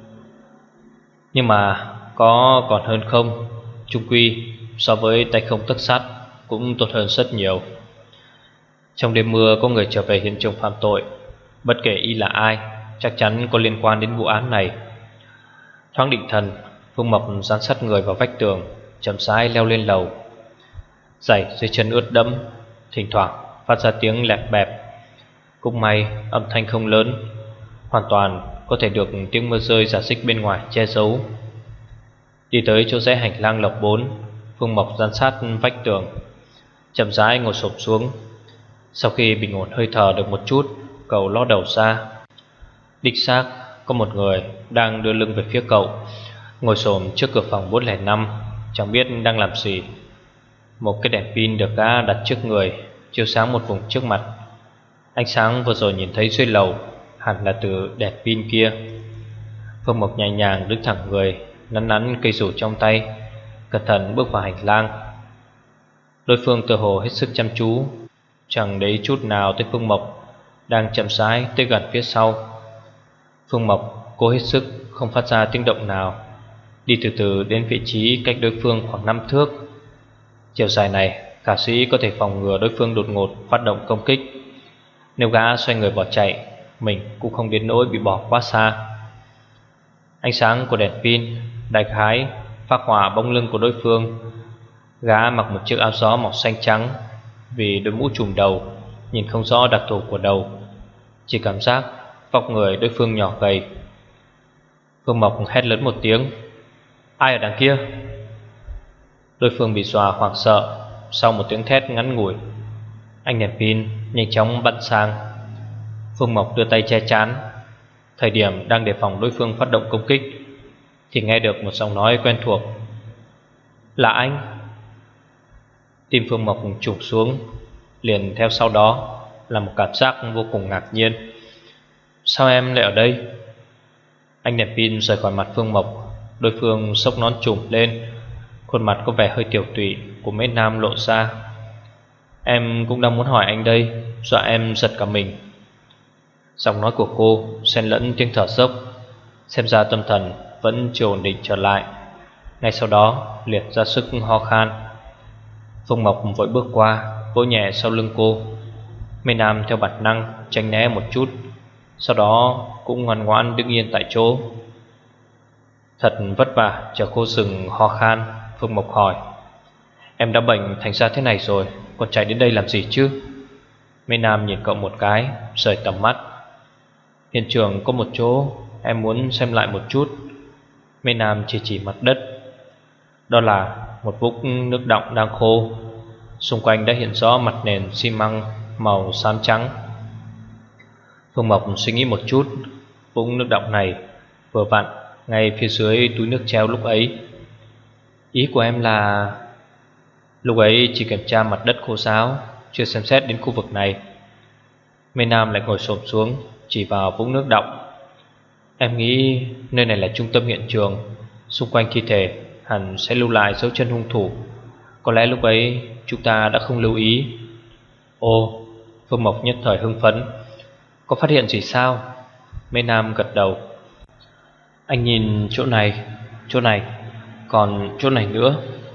Nhưng mà có còn hơn không, chung quy so với tay không tấc sắt cũng tốt hơn rất nhiều. Trong đêm mưa có người trở về hiện trường phạm tội, bất kể y là ai, chắc chắn có liên quan đến vụ án này. Thoáng định thần, Phương Mộc dán sát người vào vách tường, chậm rãi leo lên lầu. Giày dưới chân ướt đẫm, thỉnh thoảng phát ra tiếng lẹp bẹp. Cũng may âm thanh không lớn, hoàn toàn có thể được tiếng mưa rơi rả rích bên ngoài che giấu. Đi tới chỗ rẽ hành lang lầu bốn, Phương Mộc dán sát vách tường, chậm rãi ngồi xổm xuống. Sau khi bình ổn hơi thở được một chút, cậu ló đầu ra. Đích xác có một người đang đưa lưng về phía cậu, ngồi xổm trước cửa phòng bốn không năm, chẳng biết đang làm gì. Một cái đèn pin được gã đặt trước người, chiếu sáng một vùng trước mặt. Ánh sáng vừa rồi nhìn thấy dưới lầu hẳn là từ đèn pin kia. Phương Mộc nhẹ nhàng đứng thẳng người, nắn nắn cây rủ trong tay, cẩn thận bước vào hành lang. Đối phương tựa hồ hết sức chăm chú, chẳng để ý chút nào tới Phương Mộc đang chậm rãi tới gần phía sau. Phương Mộc cố hết sức không phát ra tiếng động nào, đi từ từ đến vị trí cách đối phương khoảng năm thước. Chiều dài này khả sĩ có thể phòng ngừa đối phương đột ngột phát động công kích. Nếu gã xoay người bỏ chạy, mình cũng không đến nỗi bị bỏ quá xa. Ánh sáng của đèn pin đại khái phác họa bóng lưng của đối phương. Gã mặc một chiếc áo gió màu xanh trắng, vì đôi mũ trùm đầu nhìn không rõ đặc thù của đầu, chỉ cảm giác vóc người đối phương nhỏ gầy. Phương Mộc hét lớn một tiếng: "Ai ở đằng kia?" Đối phương bị dọa hoảng sợ. Sau một tiếng thét ngắn ngủi, ánh đèn pin nhanh chóng bắn sang. Phương Mộc đưa tay che chắn. Thời điểm đang đề phòng đối phương phát động công kích thì nghe được một giọng nói quen thuộc: "Là anh." Tim Phương Mộc trùng xuống, liền theo sau đó là một cảm giác vô cùng ngạc nhiên. "Sao em lại ở đây?" Ánh đèn pin rời khỏi mặt Phương Mộc. Đối phương xốc nón trùm lên, khuôn mặt có vẻ hơi tiểu tụy của mấy nam lộ ra. "Em cũng đang muốn hỏi anh đây." Dọa em giật cả mình. Giọng nói của cô xen lẫn tiếng thở dốc, xem ra tâm thần vẫn chưa ổn định trở lại. Ngay sau đó liệt ra sức ho khan. Phương Mộc vội bước qua, vỗ nhẹ sau lưng cô. Mấy nam theo bản năng tránh né một chút, sau đó cũng ngoan ngoãn đứng yên tại chỗ. Thật vất vả chờ cô dừng ho khan, Phương Mộc hỏi: "Em đã bệnh thành ra thế này rồi, còn chạy đến đây làm gì chứ?" Mấy nam nhìn cậu một cái, rời tầm mắt. "Hiện trường có một chỗ em muốn xem lại một chút." Mấy nam chỉ chỉ mặt đất. Đó là một vũng nước đọng đang khô. Xung quanh đã hiện rõ mặt nền xi măng màu xám trắng. Phương Mộc suy nghĩ một chút. Vũng nước đọng này vừa vặn ngay phía dưới túi nước treo lúc ấy. "Ý của em là..." "Lúc ấy chỉ kiểm tra mặt đất khô ráo, chưa xem xét đến khu vực này." Mấy nam lại ngồi xổm xuống, chỉ vào vũng nước đọng. "Em nghĩ nơi này là trung tâm hiện trường, xung quanh thi thể hẳn sẽ lưu lại dấu chân hung thủ. Có lẽ lúc ấy chúng ta đã không lưu ý." "Ồ." Phương Mộc nhất thời hưng phấn: "Có phát hiện gì sao?" Mấy nam gật đầu. "Anh nhìn chỗ này, chỗ này, còn chỗ này nữa."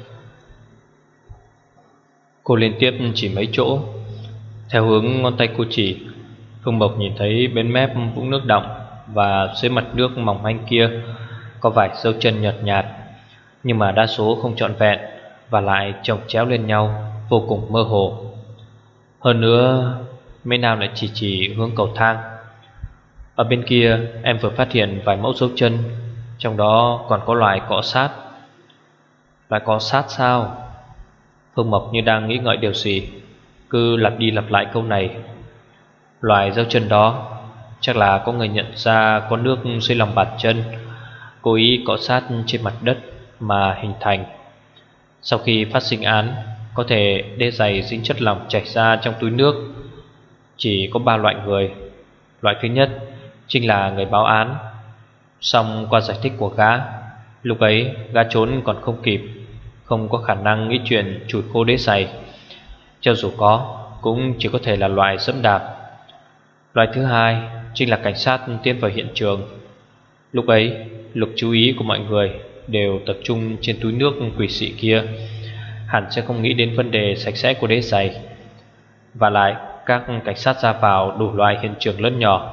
Cô liên tiếp chỉ mấy chỗ. Theo hướng ngón tay cô chỉ, Phương Mộc nhìn thấy bên mép vũng nước đọng và dưới mặt nước mỏng manh kia có vài dấu chân nhợt nhạt, nhưng mà đa số không trọn vẹn và lại chồng chéo lên nhau, vô cùng mơ hồ. Hơn nữa, mấy nam lại chỉ chỉ hướng cầu thang. "Ở bên kia em vừa phát hiện vài mẫu dấu chân, trong đó còn có loài cọ sát." "Loài cọ sát sao?" Phương Mộc như đang nghĩ ngợi điều gì, cứ lặp đi lặp lại câu này. Loài dấu chân đó chắc là có người nhận ra có nước dưới lòng bàn chân, cố ý cọ sát trên mặt đất mà hình thành. Sau khi phát sinh án, có thể đế giày dính chất lỏng chảy ra trong túi nước. Chỉ có ba loại người. Loại thứ nhất chính là người báo án. Song qua giải thích của gã, lúc ấy gã trốn còn không kịp, không có khả năng nghĩ chuyện chùi khô đế giày. Cho dù có, cũng chỉ có thể là loại dẫm đạp. Loại thứ hai chính là cảnh sát tiến vào hiện trường. Lúc ấy lực chú ý của mọi người đều tập trung trên túi nước quỷ dị kia, hẳn sẽ không nghĩ đến vấn đề sạch sẽ của đế giày. Và lại các cảnh sát ra vào đủ loại hiện trường lớn nhỏ,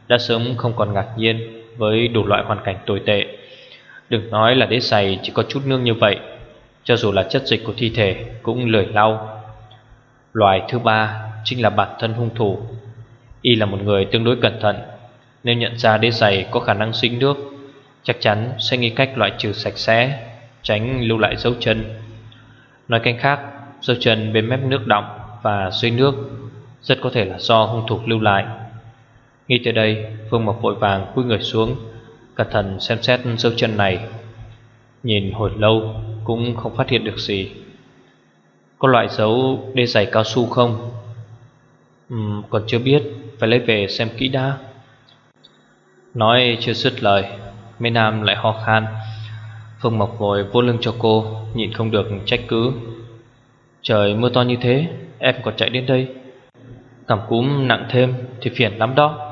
đã sớm không còn ngạc nhiên với đủ loại hoàn cảnh tồi tệ. Đừng nói là đế giày chỉ có chút nước như vậy, cho dù là chất dịch của thi thể cũng lười lau. Loài thứ ba chính là bản thân hung thủ. Y là một người tương đối cẩn thận. Nếu nhận ra đế giày có khả năng dính nước, chắc chắn sẽ nghĩ cách loại trừ sạch sẽ, tránh lưu lại dấu chân. Nói cách khác, dấu chân bên mép nước đọng và dưới nước rất có thể là do hung thủ lưu lại. Nghĩ tới đây, Phương Mộc vội vàng cúi người xuống, cẩn thận xem xét dấu chân này. Nhìn hồi lâu cũng không phát hiện được gì. Có loại dấu đế giày cao su không? Uhm, còn chưa biết, phải lấy về xem kỹ đã. Nói chưa dứt lời, Mê Nam lại ho khan. Phương Mộc vội vô lưng cho cô, nhịn không được trách cứ. Trời mưa to như thế, em còn chạy đến đây. Cảm cúm nặng thêm thì phiền lắm đó.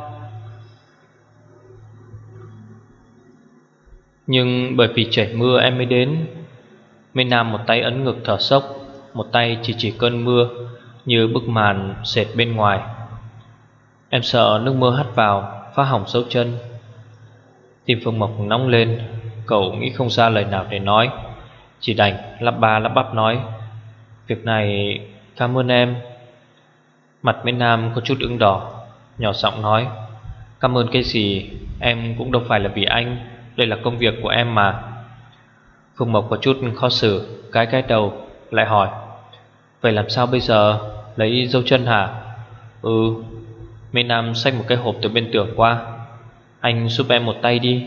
Nhưng bởi vì chảy mưa em mới đến. Mê Nam một tay ấn ngực thở sốc, một tay chỉ chỉ cơn mưa như bức màn dệt bên ngoài. Em sợ nước mưa hắt vào phá hỏng dấu chân. Tim Phương Mộc nóng lên, cậu nghĩ không ra lời nào để nói, chỉ đành lắp ba lắp bắp nói: Việc này cảm ơn em. Mặt Mê Nam có chút ửng đỏ, nhỏ giọng nói: Cảm ơn cái gì, em cũng đâu phải là vì anh, đây là công việc của em mà. Phương Mộc có chút khó xử, cái cái đầu lại hỏi: Vậy làm sao bây giờ, lấy dấu chân hả? Ừ. Mê Nam xách một cái hộp từ bên tường qua. Anh giúp em một tay đi.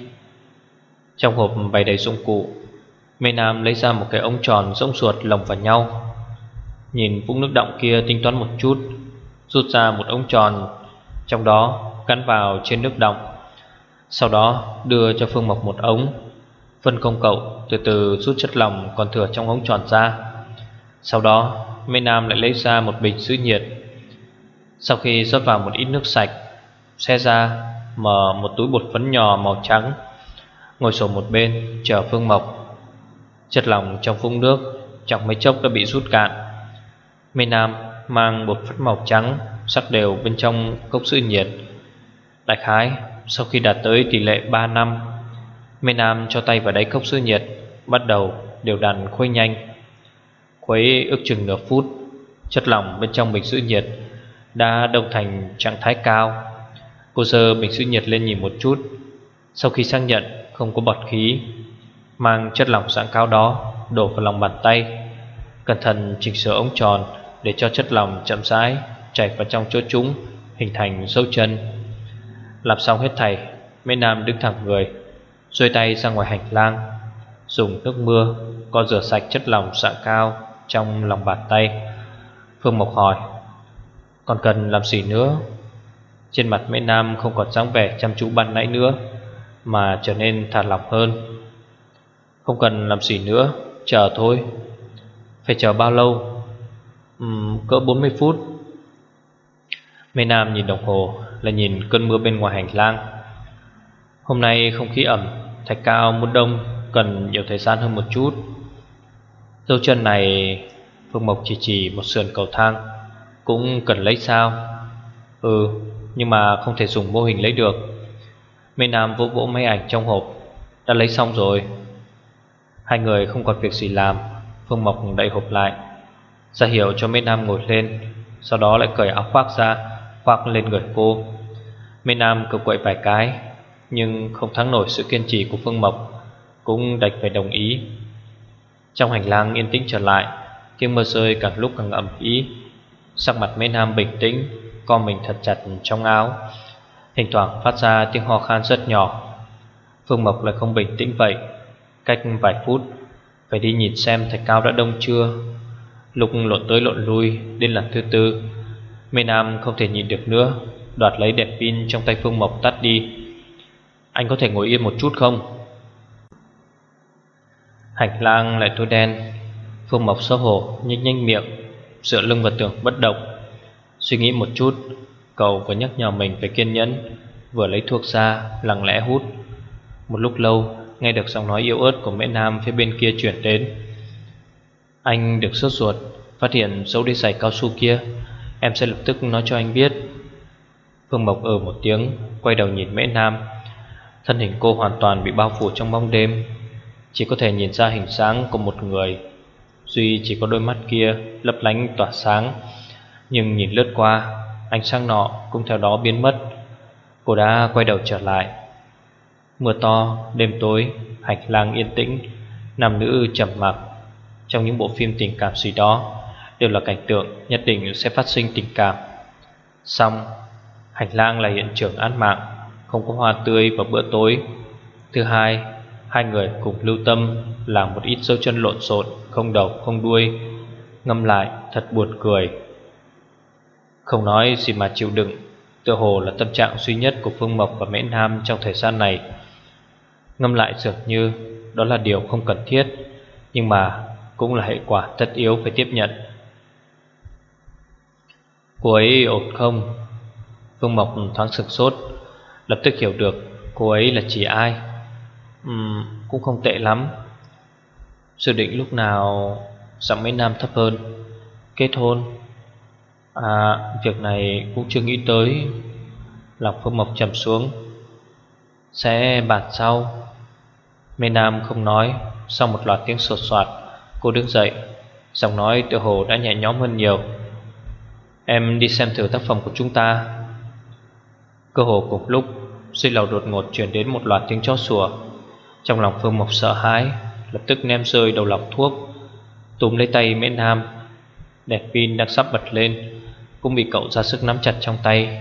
Trong hộp bày đầy dụng cụ. Mê Nam lấy ra một cái ống tròn rỗng ruột lồng vào nhau, nhìn vũng nước đọng kia tính toán một chút, rút ra một ống tròn, trong đó gắn vào trên nước đọng. Sau đó đưa cho Phương Mộc một ống, phân công cậu từ từ rút chất lỏng còn thừa trong ống tròn ra. Sau đó Mê Nam lại lấy ra một bình giữ nhiệt. Sau khi rót vào một ít nước sạch, xe ra mở một túi bột phấn nhỏ màu trắng, ngồi xổm một bên chờ Phương Mộc. Chất lỏng trong vũng nước chẳng mấy chốc đã bị rút cạn. Mê Nam mang bột phấn màu trắng sắc đều bên trong cốc giữ nhiệt. Đại khái sau khi đạt tới tỷ lệ ba năm, Mê Nam cho tay vào đáy cốc giữ nhiệt, bắt đầu đều đặn khuấy nhanh. Khuấy ước chừng nửa phút, chất lỏng bên trong bình giữ nhiệt đã đông thành trạng thái cao. Cô giơ bình giữ nhiệt lên nhìn một chút. Sau khi xác nhận không có bọt khí, mang chất lỏng dạng cao đó đổ vào lòng bàn tay, cẩn thận chỉnh sửa ống tròn để cho chất lỏng chậm rãi chảy vào trong chỗ trũng, hình thành dấu chân. Làm xong hết thảy, Mê Nam đứng thẳng người, duỗi tay ra ngoài hành lang, dùng nước mưa có rửa sạch chất lỏng dạng cao trong lòng bàn tay. Phương Mộc hỏi: Còn cần làm gì nữa? Trên mặt Mê Nam không còn dáng vẻ chăm chú ban nãy nữa, mà trở nên thả lỏng hơn. Không cần làm gì nữa, chờ thôi. Phải chờ bao lâu? Uhm, cỡ bốn mươi phút. Mê Nam nhìn đồng hồ, lại nhìn cơn mưa bên ngoài hành lang. Hôm nay không khí ẩm, thạch cao mùa đông cần nhiều thời gian hơn một chút. Dấu chân này, Phương Mộc chỉ chỉ một sườn cầu thang, cũng cần lấy sao? Ừ, nhưng mà không thể dùng mô hình lấy được. Mê Nam vỗ vỗ máy ảnh trong hộp. Đã lấy xong rồi. Hai người không còn việc gì làm, Phương Mộc đậy hộp lại, ra hiệu cho Mê Nam ngồi lên. Sau đó lại cởi áo khoác ra, khoác lên người cô. Mê Nam cực quậy vài cái, nhưng không thắng nổi sự kiên trì của Phương Mộc, cũng đành phải đồng ý. Trong hành lang yên tĩnh trở lại, tiếng mưa rơi càng lúc càng ầm ĩ. Sắc mặt Mê Nam bình tĩnh, co mình thật chặt trong áo, thỉnh thoảng phát ra tiếng ho khan rất nhỏ. Phương Mộc lại không bình tĩnh vậy. Cách vài phút phải đi nhìn xem thạch cao đã đông chưa. Lúc lộn tới lộn lui đến lần thứ tư, Mê Nam không thể nhịn được nữa, đoạt lấy đèn pin trong tay Phương Mộc tắt đi. Anh có thể ngồi yên một chút không? Hành lang lại tối đen. Phương Mộc xấu hổ nhếch nhếch miệng, dựa lưng vào tường bất động. Suy nghĩ một chút, cậu vừa nhắc nhở mình phải kiên nhẫn, vừa lấy thuốc ra lặng lẽ hút. Một lúc lâu, nghe được giọng nói yếu ớt của Mễ Nam phía bên kia chuyển đến. Anh đừng sốt ruột, phát hiện dấu đế giày cao su kia, em sẽ lập tức nói cho anh biết. Phương Mộc ừ một tiếng, quay đầu nhìn Mễ Nam. Thân hình cô hoàn toàn bị bao phủ trong bóng đêm, chỉ có thể nhìn ra hình dáng của một người, duy chỉ có đôi mắt kia lấp lánh tỏa sáng. Nhưng nhìn lướt qua, ánh sáng nọ cũng theo đó biến mất. Cô đã quay đầu trở lại. Mưa to, đêm tối, hành lang yên tĩnh, nam nữ trầm mặc. Trong những bộ phim tình cảm gì đó đều là cảnh tượng nhất định sẽ phát sinh tình cảm. Xong, hành lang là hiện trường án mạng, không có hoa tươi vào bữa tối. Thứ hai, hai người cùng lưu tâm làm một ít dấu chân lộn xộn, không đầu không đuôi. Ngâm lại thật buồn cười. Không nói gì mà chịu đựng, tựa hồ là tâm trạng duy nhất của Phương Mộc và Mễ Nam trong thời gian này. Ngâm lại dường như đó là điều không cần thiết, nhưng mà cũng là hệ quả tất yếu phải tiếp nhận. Cô ấy ổn không? Phương Mộc thoáng sửng sốt, lập tức hiểu được cô ấy là chỉ ai. Ừm, cũng không tệ lắm. Dự định lúc nào? Giọng Mễ Nam thấp hơn. Kết hôn? À, việc này cũng chưa nghĩ tới. Lòng Phương Mộc trầm xuống. Sẽ bàn sau. Mễ Nam không nói. Sau một loạt tiếng sột soạt, cô đứng dậy, giọng nói tựa hồ đã nhẹ nhõm hơn nhiều. Em đi xem thử tác phẩm của chúng ta. Cơ hồ cùng lúc, dưới lầu đột ngột truyền đến một loạt tiếng chó sủa. Trong lòng Phương Mộc sợ hãi, lập tức ném rơi đầu lọc thuốc, túm lấy tay Mễ Nam. Đèn pin đang sắp bật lên cũng bị cậu ra sức nắm chặt trong tay.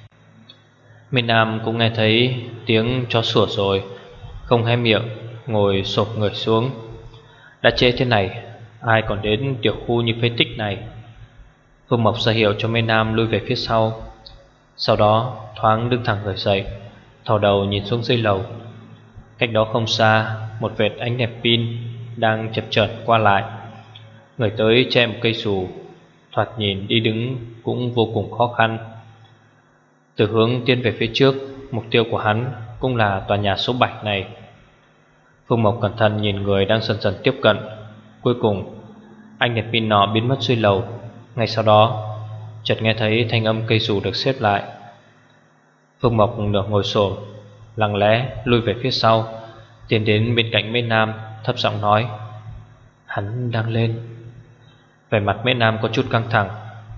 Mễ Nam cũng nghe thấy tiếng chó sủa rồi, không hé miệng, ngồi xổm người xuống. Đã trễ thế này, ai còn đến tiểu khu như phế tích này? Phương Mộc ra hiệu cho Mễ Nam lui về phía sau. Sau đó thoáng đứng thẳng người dậy, thò đầu nhìn xuống dưới lầu. Cách đó không xa, một vệt ánh đèn pin đang chập chờn qua lại. Người tới che một cây xù, thoạt nhìn đi đứng cũng vô cùng khó khăn. Từ hướng tiến về phía trước, mục tiêu của hắn cũng là tòa nhà số bảy này. Phương Mộc cẩn thận nhìn người đang dần dần tiếp cận. Cuối cùng, ánh đèn pin nọ biến mất dưới lầu. Ngay sau đó, chợt nghe thấy thanh âm cây dù được xếp lại. Phương Mộc nửa ngồi xổm, lặng lẽ lui về phía sau, tiến đến bên cạnh Mễ Nam, thấp giọng nói: Hắn đang lên. Vẻ mặt Mễ Nam có chút căng thẳng.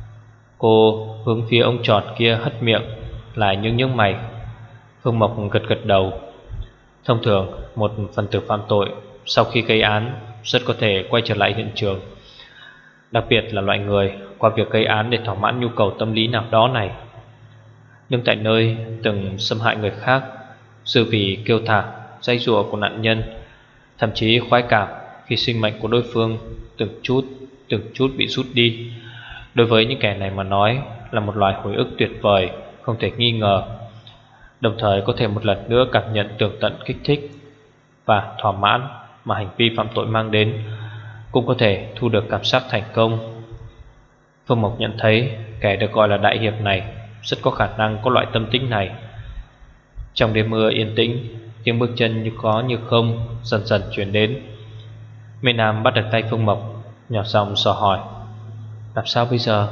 Cô hướng phía ông tròn kia hất miệng, lại nhướng nhướng mày. Phương Mộc gật gật đầu. Thông thường, một phần tử phạm tội sau khi gây án rất có thể quay trở lại hiện trường, đặc biệt là loại người qua việc gây án để thỏa mãn nhu cầu tâm lý nào đó này. Nhưng tại nơi từng xâm hại người khác, sự vì kêu thảm, dãy giụa của nạn nhân, thậm chí khoái cảm khi sinh mệnh của đối phương từng chút từng chút bị rút đi, đối với những kẻ này mà nói là một loại hồi ức tuyệt vời, không thể nghi ngờ. Đồng thời có thể một lần nữa cảm nhận tường tận kích thích và thỏa mãn mà hành vi phạm tội mang đến, cũng có thể thu được cảm giác thành công. Phương Mộc nhận thấy kẻ được gọi là đại hiệp này rất có khả năng có loại tâm tính này. Trong đêm mưa yên tĩnh, tiếng bước chân như có như không dần dần chuyển đến. Mễ Nam bắt được tay Phương Mộc, nhỏ giọng dò hỏi: Làm sao bây giờ?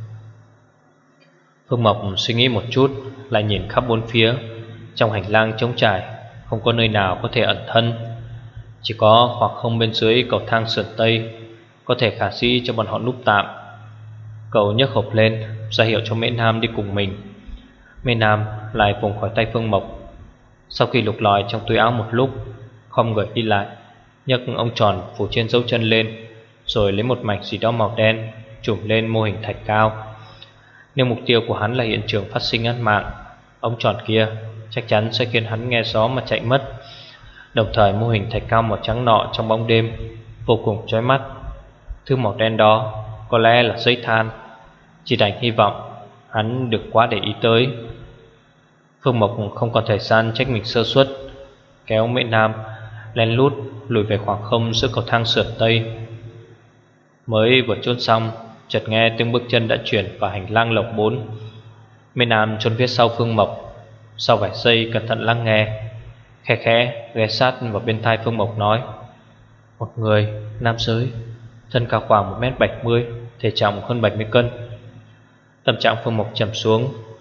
Phương Mộc suy nghĩ một chút, lại nhìn khắp bốn phía. Trong hành lang trống trải, không có nơi nào có thể ẩn thân. Chỉ có khoảng không bên dưới cầu thang sườn tây có thể khả dĩ cho bọn họ núp tạm. Cậu nhấc hộp lên, ra hiệu cho Mễ Nam đi cùng mình. Mễ Nam lại vùng khỏi tay Phương Mộc. Sau khi lục lọi trong túi áo một lúc, khom người đi lại, nhấc ông tròn phủ trên dấu chân lên, rồi lấy một mảnh gì đó màu đen trùm lên mô hình thạch cao. Nếu mục tiêu của hắn là hiện trường phát sinh án mạng, ông tròn kia chắc chắn sẽ khiến hắn nghe gió mà chạy mất. Đồng thời mô hình thạch cao màu trắng nọ trong bóng đêm vô cùng chói mắt. Thứ màu đen đó có lẽ là dây than. Chỉ đành hy vọng hắn đừng quá để ý tới. Phương Mộc không còn thời gian trách mình sơ suất, kéo Mễ Nam lén lút lùi về khoảng không giữa cầu thang sườn tây. Mới vừa chốt xong, chợt nghe tiếng bước chân đã chuyển vào hành lang lầu bốn. Mễ Nam trốn phía sau Phương Mộc, sau vài giây cẩn thận lắng nghe, khẽ khẽ ghé sát vào bên tai Phương Mộc nói: Một người, nam giới, thân cao khoảng một mét bảy mươi, thể trọng hơn bảy mươi cân. Tâm trạng Phương Mộc trầm xuống,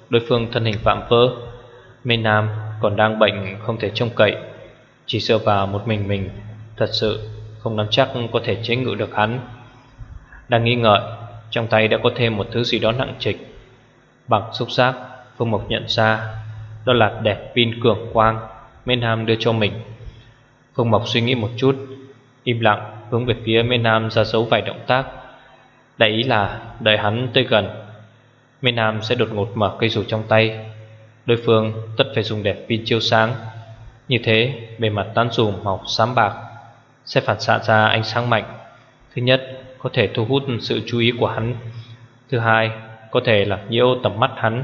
đối phương thân hình vạm vỡ, Mê Nam còn đang bệnh không thể trông cậy, chỉ dựa vào một mình mình thật sự không nắm chắc có thể chế ngự được hắn. Đang nghi ngợi, trong tay đã có thêm một thứ gì đó nặng trịch. Bằng xúc giác, Phương Mộc nhận ra đó là đèn pin cường quang Mê Nam đưa cho mình. Phương Mộc suy nghĩ một chút, im lặng hướng về phía Mê Nam ra dấu vài động tác, đại ý là đợi hắn tới gần, Mê Nam sẽ đột ngột mở cây dù trong tay. Đối phương tất phải dùng đèn pin chiếu sáng. Như thế bề mặt tán dù màu xám bạc sẽ phản xạ ra ánh sáng mạnh. Thứ nhất, có thể thu hút sự chú ý của hắn. Thứ hai, có thể làm nhiễu tầm mắt hắn.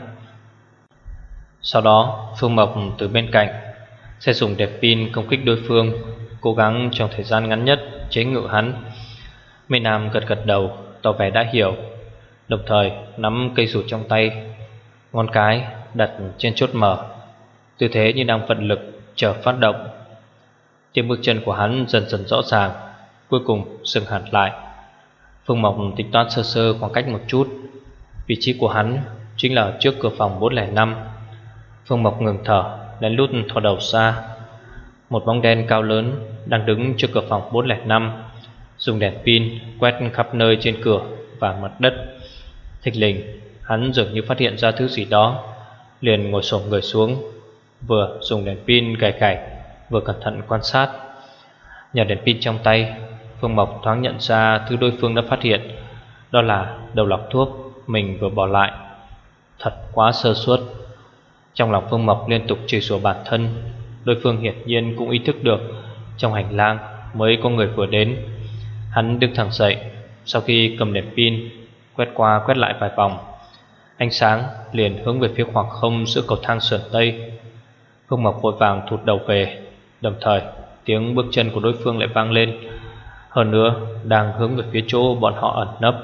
Sau đó Phương Mộc từ bên cạnh sẽ dùng đèn pin công kích đối phương, cố gắng trong thời gian ngắn nhất chế ngự hắn. Mê Nam gật gật đầu tỏ vẻ đã hiểu, đồng thời nắm cây dù trong tay, ngón cái đặt trên chốt mở, tư thế như đang vận lực chờ phát động. Tiếng bước chân của hắn dần dần rõ ràng, cuối cùng dừng hẳn lại. Phương Mộc tính toán sơ sơ khoảng cách một chút. Vị trí của hắn chính là ở trước cửa phòng bốn không năm. Phương Mộc ngừng thở, lén lút thò đầu ra. Một bóng đen cao lớn đang đứng trước cửa phòng bốn không năm, dùng đèn pin quét khắp nơi trên cửa và mặt đất. Thình lình, hắn dường như phát hiện ra thứ gì đó, liền ngồi xổm người xuống, vừa dùng đèn pin gảy gảy, vừa cẩn thận quan sát. Nhờ đèn pin trong tay, Phương Mộc thoáng nhận ra thứ đối phương đã phát hiện, đó là đầu lọc thuốc mình vừa bỏ lại. Thật quá sơ suất. Trong lòng Phương Mộc liên tục chửi rủa bản thân. Đối phương hiển nhiên cũng ý thức được trong hành lang mới có người vừa đến. Hắn đứng thẳng dậy, sau khi cầm đèn pin quét qua quét lại vài vòng, ánh sáng liền hướng về phía khoảng không giữa cầu thang sườn tây. Phương Mộc vội vàng thụt đầu về, đồng thời tiếng bước chân của đối phương lại vang lên, hơn nữa đang hướng về phía chỗ bọn họ ẩn nấp.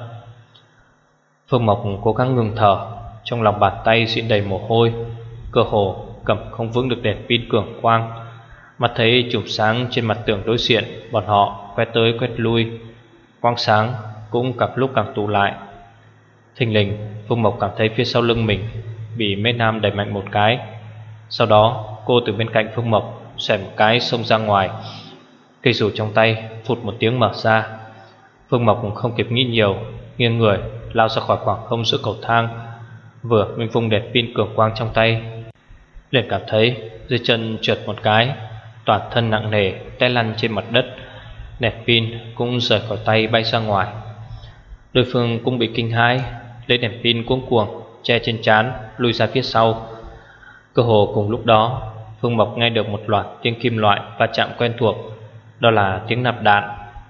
Phương Mộc cố gắng ngừng thở, trong lòng bàn tay xịn đầy mồ hôi, cơ hồ cầm không vững được đèn pin cường quang. Mắt thấy chùm sáng trên mặt tường đối diện bọn họ quét tới quét lui, quang sáng cũng càng lúc càng tụ lại. Thình lình, Phương Mộc cảm thấy phía sau lưng mình bị Mê Nam đẩy mạnh một cái. Sau đó cô từ bên cạnh Phương Mộc xẻ một cái xông ra ngoài. Cây dù trong tay phụt một tiếng mở ra. Phương Mộc cũng không kịp nghĩ nhiều, nghiêng người lao ra khỏi khoảng không giữa cầu thang, vừa minh vung đèn pin cường quang trong tay, liền cảm thấy dưới chân trượt một cái, toàn thân nặng nề té lăn trên mặt đất. Đèn pin cũng rời khỏi tay bay ra ngoài. Đối phương cũng bị kinh hãi, lấy đèn pin cuống cuồng che trên trán lùi ra phía sau. Cơ hồ cùng lúc đó, Phương Mộc nghe được một loạt tiếng kim loại va chạm quen thuộc, đó là tiếng nạp đạn.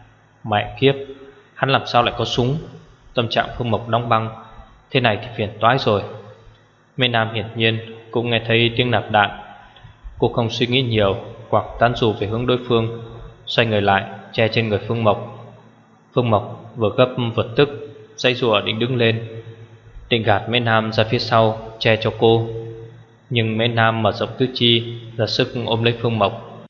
Mẹ kiếp, hắn làm sao lại có súng? Tâm trạng Phương Mộc đóng băng, thế này thì phiền toái rồi. Mê Nam hiển nhiên cũng nghe thấy tiếng nạp đạn. Cô không suy nghĩ nhiều, quẳng tán dù về hướng đối phương, xoay người lại che trên người Phương Mộc. Phương Mộc vừa gấp vừa tức, giãy giụa định đứng lên, định gạt Mê Nam ra phía sau che cho cô, nhưng Mê Nam mở rộng tứ chi ra sức ôm lấy Phương Mộc,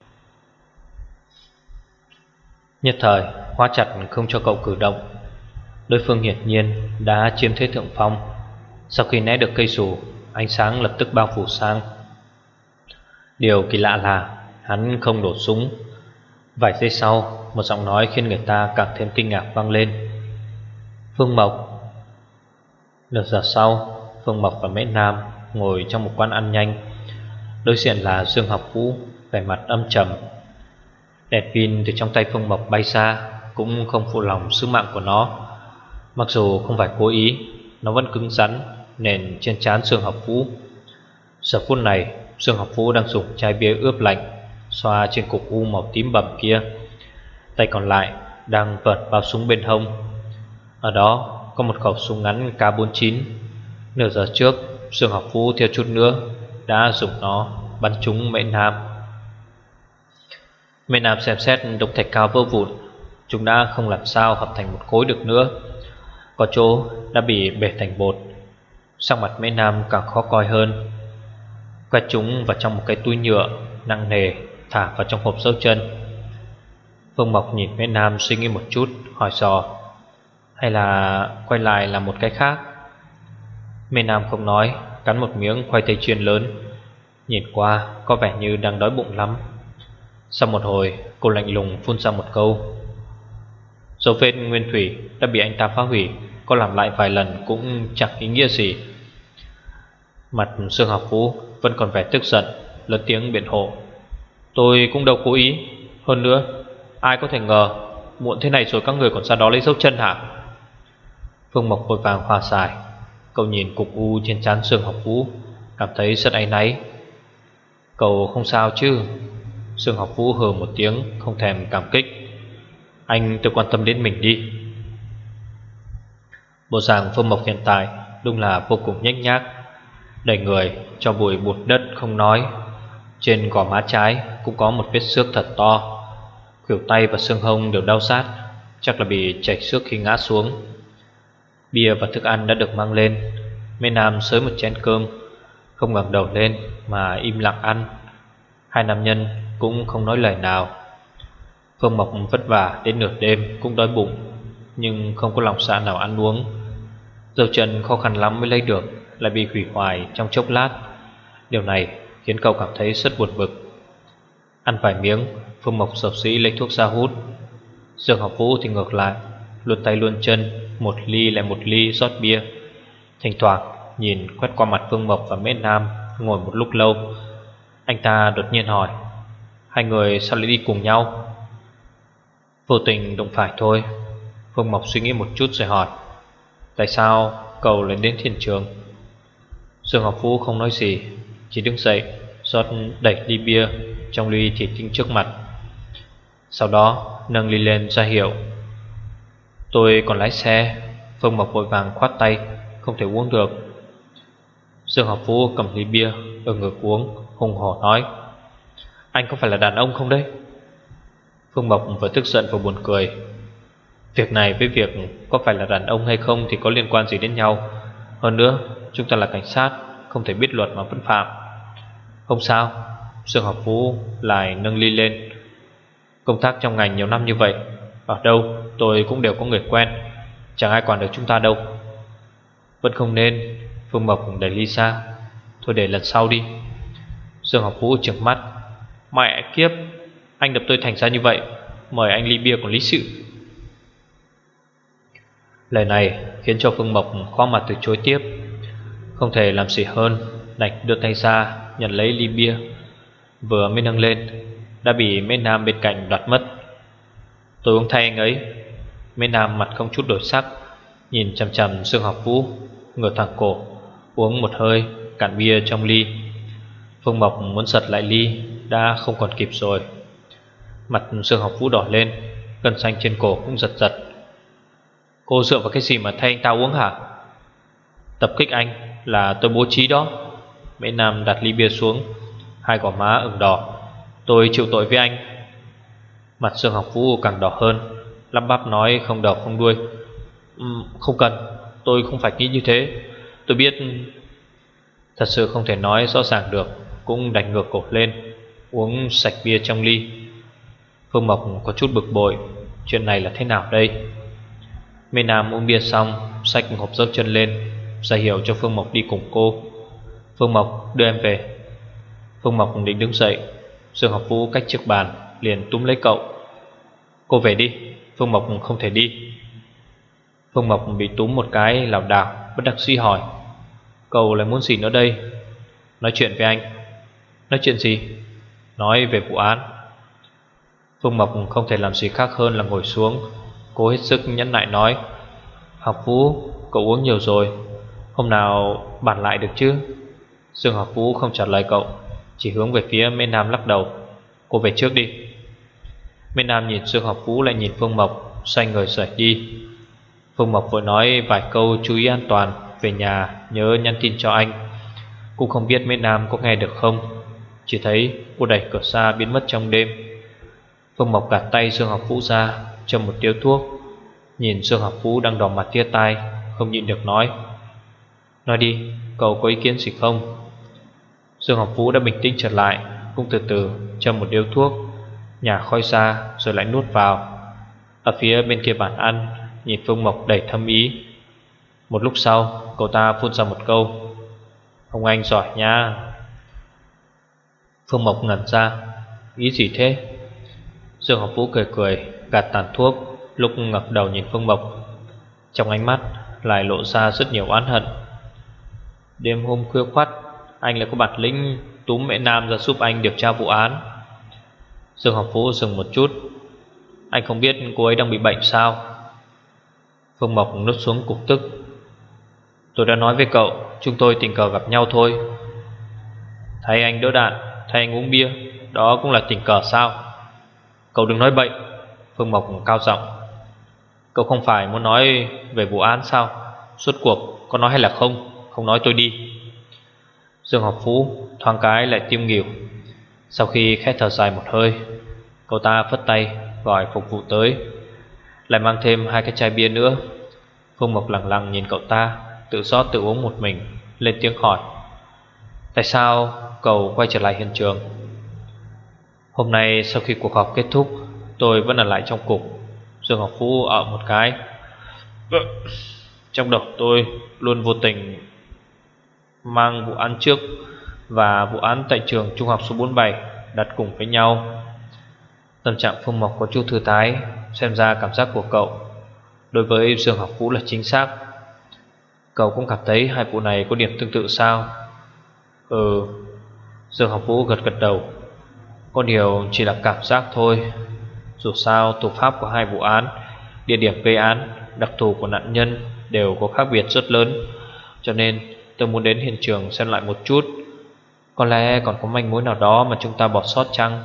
nhất thời khóa chặt không cho cậu cử động. Đối phương hiển nhiên đã chiếm thế thượng phong. Sau khi né được cây dù, ánh sáng lập tức bao phủ sang. Điều kỳ lạ là hắn không nổ súng. Vài giây sau, một giọng nói khiến người ta càng thêm kinh ngạc vang lên: Phương Mộc. Nửa giờ sau, Phương Mộc và Mễ Nam ngồi trong một quán ăn nhanh. Đối diện là Dương Học Vũ, vẻ mặt âm trầm. Đèn pin từ trong tay Phương Mộc bay ra cũng không phụ lòng sứ mạng của nó. Mặc dù không phải cố ý, nó vẫn cứng rắn nền trên trán Dương Học Vũ. Giờ phút này, Dương Học Vũ đang dùng chai bia ướp lạnh xoa trên cục u màu tím bầm kia, tay còn lại đang vợt bao súng bên hông. Ở đó có một khẩu súng ngắn K bốn mươi chín. Nửa giờ trước, Dương Học Vũ theo chút nữa đã dùng nó bắn trúng Mễ Nam. Mễ Nam xem xét đống thạch cao vỡ vụn, chúng đã không làm sao hợp thành một khối được nữa, có chỗ đã bị bể thành bột. Sắc mặt Mễ Nam càng khó coi hơn, quét chúng vào trong một cái túi nhựa nặng nề thả vào trong hộp dấu chân. Phương Mộc nhìn Mễ Nam suy nghĩ một chút, hỏi dò: hay là quay lại làm một cái khác? Mễ Nam không nói, cắn một miếng khoai tây chiên lớn, nhìn qua có vẻ như đang đói bụng lắm. Sau một hồi, cô lạnh lùng phun ra một câu: dấu vết nguyên thủy đã bị anh ta phá hủy, có làm lại vài lần cũng chẳng ý nghĩa gì. Mặt Dương Học Vũ vẫn còn vẻ tức giận, lớn tiếng biện hộ: tôi cũng đâu cố ý. Hơn nữa, ai có thể ngờ muộn thế này rồi các người còn ra đó lấy dấu chân hả? Phương Mộc vội vàng hòa giải. Cậu nhìn cục u trên trán Dương Học Vũ, cảm thấy rất áy náy. Cậu không sao chứ? Dương Học Vũ hừ một tiếng, không thèm cảm kích. Anh tự quan tâm đến mình đi. Bộ dạng Phương Mộc hiện tại đúng là vô cùng nhếch nhác, đầy người cho bụi bụt đất không nói. Trên gò má trái cũng có một vết xước thật to, khuỷu tay và xương hông đều đau rát, chắc là bị chảy xước khi ngã xuống. Bia và thức ăn đã được mang lên. Mê Nam xới một chén cơm, không ngẩng đầu lên mà im lặng ăn. Hai nam nhân cũng không nói lời nào. Phương Mộc vất vả đến nửa đêm cũng đói bụng, nhưng không có lòng dạ nào ăn uống. Dầu chân khó khăn lắm mới lấy được, lại bị hủy hoại trong chốc lát. Điều này khiến cậu cảm thấy rất buồn bực. Ăn vài miếng, Phương Mộc xộc xĩ lấy thuốc ra hút. Dương Học Vũ thì ngược lại, luồn tay luồn chân, một ly lại một ly rót bia. Thỉnh thoảng nhìn quét qua mặt Phương Mộc và Mễ Nam ngồi một lúc lâu. Anh ta đột nhiên hỏi: hai người sao lại đi cùng nhau? Vô tình đụng phải thôi. Phương Mộc suy nghĩ một chút rồi hỏi: tại sao cậu lại đến thiên trường? Dương Học Vũ không nói gì, chỉ đứng dậy rót đẩy ly bia trong ly thủy tinh trước mặt. Sau đó nâng ly lên ra hiệu: tôi còn lái xe. Phương Mộc vội vàng khoát tay: không thể uống được. Dương Học Vũ cầm ly bia ở ngực uống, hùng hổ nói: anh có phải là đàn ông không đấy? Phương Mộc vừa tức giận vừa buồn cười. Việc này với việc có phải là đàn ông hay không thì có liên quan gì đến nhau. Hơn nữa, chúng ta là cảnh sát, không thể biết luật mà vẫn phạm. Không sao. Dương Học Vũ lại nâng ly lên: công tác trong ngành nhiều năm như vậy, ở đâu tôi cũng đều có người quen, chẳng ai quản được chúng ta đâu. Vẫn không nên. Phương Mộc đẩy ly xa: thôi để lần sau đi. Dương Học Vũ trừng mắt: mẹ kiếp, anh đập tôi thành ra như vậy, mời anh ly bia còn lý sự. Lời này khiến cho Phương Mộc khó mà từ chối tiếp. Không thể làm gì hơn đành đưa tay ra nhận lấy ly bia. Vừa mới nâng lên đã bị Mễ Nam bên cạnh đoạt mất. tôi uống thay anh ấy. Mễ Nam mặt không chút đổi sắc, nhìn chằm chằm Dương Học Vũ, ngửa thẳng cổ uống một hơi cạn bia trong ly. Phương Mộc muốn giật lại ly đã không còn kịp rồi. Mặt Dương Học Vũ đỏ lên, gân xanh trên cổ cũng giật giật. Cô dựa vào cái gì mà thay anh ta uống hả? Tập kích anh là tôi bố trí đó. Mễ Nam đặt ly bia xuống, hai gò má ửng đỏ. Tôi chịu tội với anh. Mặt Dương Học Vũ càng đỏ hơn, lắp bắp nói không đầu không đuôi: uhm, không cần, tôi không phải nghĩ như thế. Tôi biết. Thật sự không thể nói rõ ràng được, cũng đành ngược cổ lên uống sạch bia trong ly. Phương Mộc có chút bực bội, chuyện này là thế nào đây? Mê Nam uống bia xong, xách hộp dấu chân lên, ra hiệu cho Phương Mộc đi cùng cô. Phương Mộc, đưa em về. Phương Mộc định đứng dậy, Dương Học Vũ cách chiếc bàn liền túm lấy cậu: cô về đi, Phương Mộc không thể đi. Phương Mộc bị túm một cái lảo đảo, bất đắc dĩ hỏi: cậu lại muốn gì nữa đây? Nói chuyện với anh. Nói chuyện gì? Nói về vụ án. Phương Mộc không thể làm gì khác hơn là ngồi xuống, cố hết sức nhẫn nại nói: Học Vũ, cậu uống nhiều rồi, hôm nào bàn lại được chứ? Dương Học Vũ không trả lời cậu, chỉ hướng về phía Mễ Nam lắc đầu: cô về trước đi. Mễ Nam nhìn Dương Học Vũ lại nhìn Phương Mộc, xoay người rời đi. Phương Mộc vội nói vài câu chú ý an toàn, về nhà nhớ nhắn tin cho anh. Cũng không biết Mễ Nam có nghe được không, chỉ thấy cô đẩy cửa ra biến mất trong đêm. Phương Mộc gạt tay Dương Học Vũ ra, châm một điếu thuốc, nhìn Dương Học Vũ đang đỏ mặt tia tai, không nhịn được nói: nói đi, cậu có ý kiến gì không? Dương Học Vũ đã bình tĩnh trở lại, cũng từ từ châm một điếu thuốc, nhả khói ra rồi lại nuốt vào. Ở phía bên kia bàn ăn, nhìn Phương Mộc đầy thâm ý. Một lúc sau, cậu ta phun ra một câu: Ông anh giỏi nha. Phương Mộc ngẩn ra. Ý gì thế? Dương Học Vũ cười cười, gạt tàn thuốc, lúc ngẩng đầu nhìn Phương Mộc, trong ánh mắt lại lộ ra rất nhiều oán hận. Đêm hôm khuya khoắt, anh lại có bản lĩnh túm mẹ Nam ra giúp anh điều tra vụ án. Dương Học Vũ dừng một chút. Anh không biết cô ấy đang bị bệnh sao? Phương Mộc nuốt xuống cục tức. Tôi đã nói với cậu, chúng tôi tình cờ gặp nhau thôi. Thấy anh đỡ đạn, thấy anh uống bia, đó cũng là tình cờ sao? Cậu đừng nói bậy. Phương Mộc cao giọng. Cậu không phải muốn nói về vụ án sao? Suốt cuộc có nói hay là không? Không nói tôi đi. Dương Học Vũ thoáng cái lại tim nghỉu. Sau khi khẽ thở dài một hơi, cậu ta phất tay gọi phục vụ tới, lại mang thêm hai cái chai bia nữa. Phương Mộc lặng lặng nhìn cậu ta tự rót tự uống một mình, lên tiếng hỏi. Tại sao cậu quay trở lại hiện trường? Hôm nay sau khi cuộc họp kết thúc, tôi vẫn ở lại trong cục. Dương Học Vũ ở một cái. Trong đầu tôi luôn vô tình mang vụ án trước và vụ án tại trường trung học số bốn mươi bảy đặt cùng với nhau. Tâm trạng Phương Mộc có chút thư thái. Xem ra cảm giác của cậu đối với Dương Học Vũ là chính xác. Cậu cũng cảm thấy hai vụ này có điểm tương tự sao? Ừ. Dương Học Vũ gật gật đầu. Có điều chỉ là cảm giác thôi. Dù sao thủ pháp của hai vụ án, địa điểm gây án, đặc thù của nạn nhân đều có khác biệt rất lớn, cho nên tôi muốn đến hiện trường xem lại một chút. Có lẽ còn có manh mối nào đó mà chúng ta bỏ sót chăng?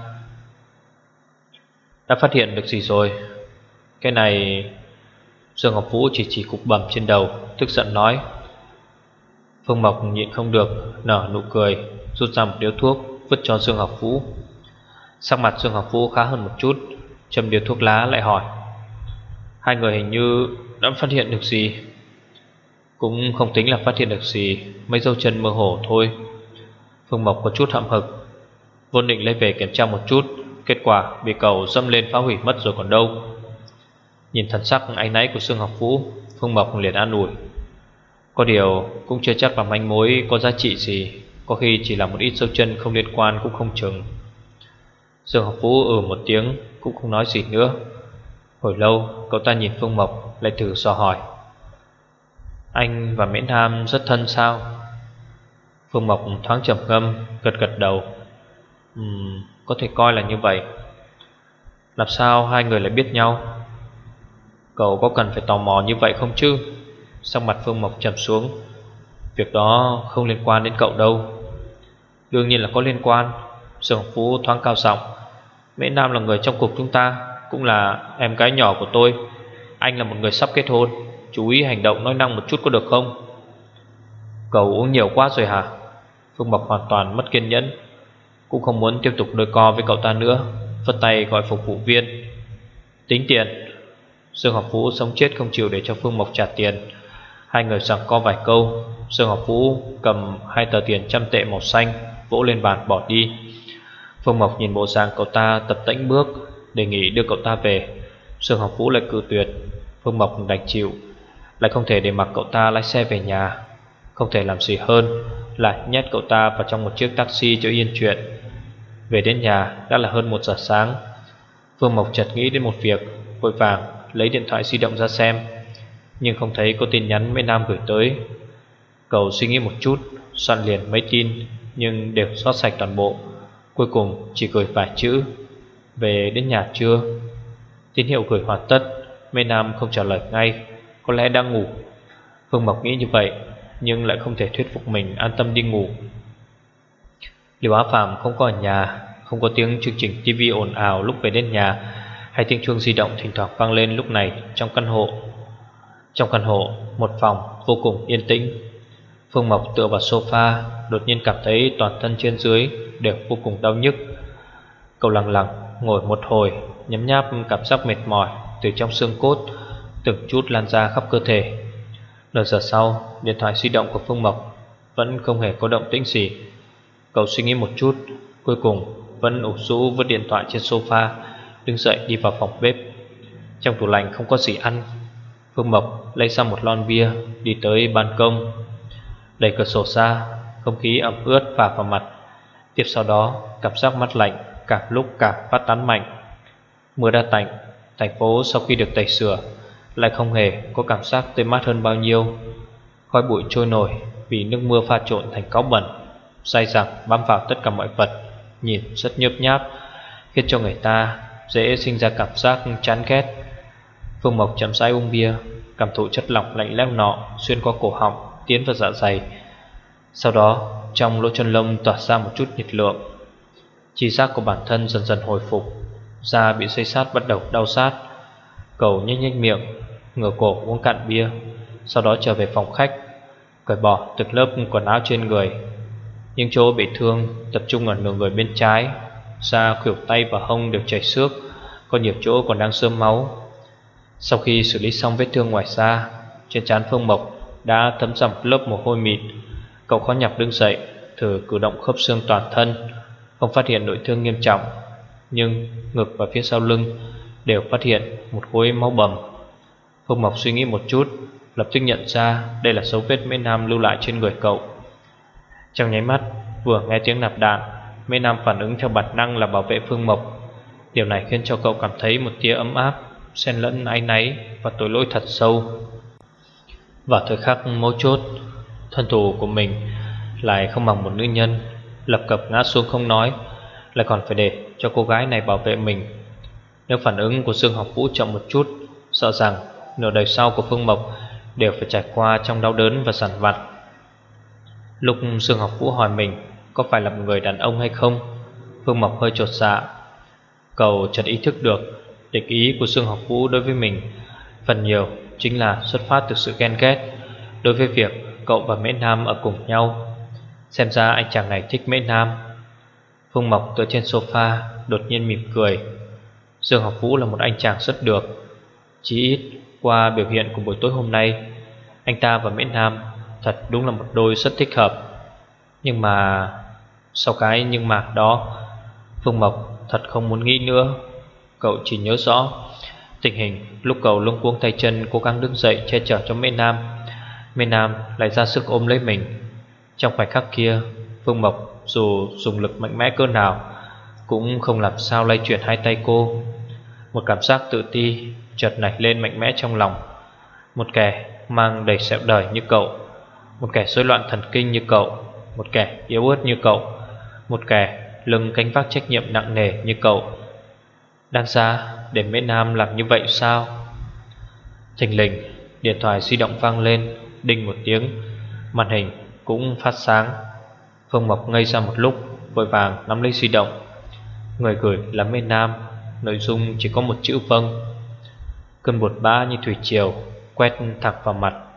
Đã phát hiện được gì rồi? Cái này... Dương Ngọc Vũ chỉ chỉ cục bầm trên đầu, tức giận nói. Phương Mộc nhịn không được, nở nụ cười, rút ra một điếu thuốc, vứt cho Dương Ngọc Vũ. Sắc mặt Dương Ngọc Vũ khá hơn một chút, châm điếu thuốc lá lại hỏi. Hai người hình như đã phát hiện được gì? Cũng không tính là phát hiện được gì, mấy dấu chân mơ hồ thôi. Phương Mộc có chút hậm hực, vốn định lấy về kiểm tra một chút, kết quả bị cậu dâm lên phá hủy mất rồi còn đâu. Nhìn thần sắc áy náy của Dương Ngọc Vũ, Phương Mộc liền an ủi. Có điều cũng chưa chắc là manh mối có giá trị gì, có khi chỉ là một ít dấu chân không liên quan cũng không chừng. Dương Ngọc Vũ ừ một tiếng, cũng không nói gì nữa. Hồi lâu cậu ta nhìn Phương Mộc, lại thử dò hỏi. Anh và Mễ Nam rất thân sao? Phương Mộc thoáng trầm ngâm, gật gật đầu. Ừm, có thể coi là như vậy. Làm sao hai người lại biết nhau? Cậu có cần phải tò mò như vậy không chứ? Sắc mặt Phương Mộc trầm xuống. Việc đó không liên quan đến cậu đâu. Đương nhiên là có liên quan. Dương Phú thoáng cao giọng. Mễ Nam là người trong cục chúng ta, cũng là em gái nhỏ của tôi. Anh là một người sắp kết hôn, chú ý hành động nói năng một chút có được không? Cậu uống nhiều quá rồi hả? Phương Mộc hoàn toàn mất kiên nhẫn, cũng không muốn tiếp tục đôi co với cậu ta nữa, phất tay gọi phục vụ viên. Tính tiền. Dương Học Vũ sống chết không chịu để cho Phương Mộc trả tiền. Hai người giằng co vài câu, Dương Học Vũ cầm hai tờ tiền trăm tệ màu xanh, vỗ lên bàn bỏ đi. Phương Mộc nhìn bộ dạng cậu ta tập tễnh bước, đề nghị đưa cậu ta về. Dương Học Vũ lại cự tuyệt. Phương Mộc đành chịu, lại không thể để mặc cậu ta lái xe về nhà. Không thể làm gì hơn là nhét cậu ta vào trong một chiếc taxi cho yên chuyện. Về đến nhà đã là hơn một giờ sáng. Phương Mộc chợt nghĩ đến một việc, vội vàng lấy điện thoại di động ra xem, nhưng không thấy có tin nhắn Mễ Nam gửi tới. Cậu suy nghĩ một chút, soạn liền mấy tin, nhưng đều xóa sạch toàn bộ. Cuối cùng chỉ gửi vài chữ: về đến nhà chưa? Tín hiệu gửi hoàn tất, Mễ Nam không trả lời ngay, có lẽ đang ngủ. Phương Mộc nghĩ như vậy, nhưng lại không thể thuyết phục mình an tâm đi ngủ. Liễu Á Phạm không có ở nhà, không có tiếng chương trình ti vi ồn ào lúc về đến nhà, hay tiếng chuông di động thỉnh thoảng vang lên lúc này trong căn hộ. Trong căn hộ, một phòng vô cùng yên tĩnh. Phương Mộc tựa vào sofa, đột nhiên cảm thấy toàn thân trên dưới đều vô cùng đau nhức. Cậu lặng lặng ngồi một hồi, nhấm nháp cảm giác mệt mỏi từ trong xương cốt từng chút lan ra khắp cơ thể. Nửa giờ sau, điện thoại di động của Phương Mộc vẫn không hề có động tĩnh gì. Cậu suy nghĩ một chút, cuối cùng vẫn ủ rũ vứt điện thoại trên sofa, đứng dậy đi vào phòng bếp. Trong tủ lạnh không có gì ăn. Phương Mộc lấy ra một lon bia, đi tới ban công, đẩy cửa sổ ra. không khí ẩm ướt phả vào mặt. Tiếp sau đó, cảm giác mát lạnh càng lúc càng phát tán mạnh. Mưa đã tạnh, thành phố sau khi được tẩy rửa lại không hề có cảm giác tươi mát hơn bao nhiêu. Khói bụi trôi nổi vì nước mưa pha trộn thành cáu bẩn, dai dẳng bám vào tất cả mọi vật, nhìn rất nhớp nháp, khiến cho người ta dễ sinh ra cảm giác chán ghét. Phương Mộc chậm rãi uống bia, cảm thụ chất lỏng lạnh lẽo nọ xuyên qua cổ họng tiến vào dạ dày. Sau đó trong lỗ chân lông tỏa ra một chút nhiệt lượng. Chi giác của bản thân dần dần hồi phục, da bị xây sát bắt đầu đau sát. Cậu nhếch nhếch miệng, ngửa cổ uống cạn bia, sau đó trở về phòng khách, cởi bỏ từng lớp quần áo trên người. Những chỗ bị thương tập trung ở nửa người bên trái, da khuỷu tay và hông đều chảy xước, có nhiều chỗ còn đang xơm máu. Sau khi xử lý xong vết thương ngoài da, trên trán Phương Mộc đã thấm ra một lớp mồ hôi mịn. Cậu khó nhọc đứng dậy, thử cử động khớp xương toàn thân, không phát hiện nội thương nghiêm trọng, nhưng ngực và phía sau lưng đều phát hiện một khối máu bầm. Phương Mộc suy nghĩ một chút, lập tức nhận ra đây là dấu vết Mễ Nam lưu lại trên người cậu. Trong nháy mắt, vừa nghe tiếng nạp đạn, Mễ Nam phản ứng theo bản năng là bảo vệ Phương Mộc. Điều này khiến cho cậu cảm thấy một tia ấm áp, xen lẫn áy náy và tội lỗi thật sâu. Vào thời khắc mấu chốt, thân thủ của mình lại không bằng một nữ nhân, lập cập ngã xuống không nói, lại còn phải để cho cô gái này bảo vệ mình. Nếu phản ứng của Dương Học Vũ chậm một chút, sợ rằng nửa đời sau của Phương Mộc đều phải trải qua trong đau đớn và dằn vặt. Lúc Dương Học Vũ hỏi mình có phải là một người đàn ông hay không, Phương Mộc hơi chột dạ. Cậu chợt ý thức được địch ý của Dương Học Vũ đối với mình phần nhiều chính là xuất phát từ sự ghen ghét đối với việc cậu và Mễ Nam ở cùng nhau. Xem ra anh chàng này thích Mễ Nam. Phương Mộc tựa trên sofa đột nhiên mỉm cười. Dương Học Vũ là một anh chàng rất được. Chỉ ít qua biểu hiện của buổi tối hôm nay, anh ta và Mễ Nam thật đúng là một đôi rất thích hợp. Nhưng mà sau cái nhưng mà đó, Phương Mộc thật không muốn nghĩ nữa. Cậu chỉ nhớ rõ tình hình lúc cậu luống cuống tay chân cố gắng đứng dậy che chở cho Mễ Nam, Mễ Nam lại ra sức ôm lấy mình. Trong khoảnh khắc kia, Phương Mộc dù dùng lực mạnh mẽ cỡ nào cũng không làm sao lay chuyển hai tay cô. Một cảm giác tự ti chợt nảy lên mạnh mẽ trong lòng. Một kẻ mang đầy sẹo đời như cậu, một kẻ rối loạn thần kinh như cậu, một kẻ yếu ớt như cậu, một kẻ lưng gánh vác trách nhiệm nặng nề như cậu, đáng giá để Mễ Nam làm như vậy sao? Thình lình, điện thoại di động vang lên, đinh một tiếng, màn hình cũng phát sáng. Phương Mộc ngây ra một lúc, vội vàng nắm lấy di động. Người gửi là Mễ Nam, nội dung chỉ có một chữ vâng. Cơn buồn bã như thủy triều quét thẳng vào mặt.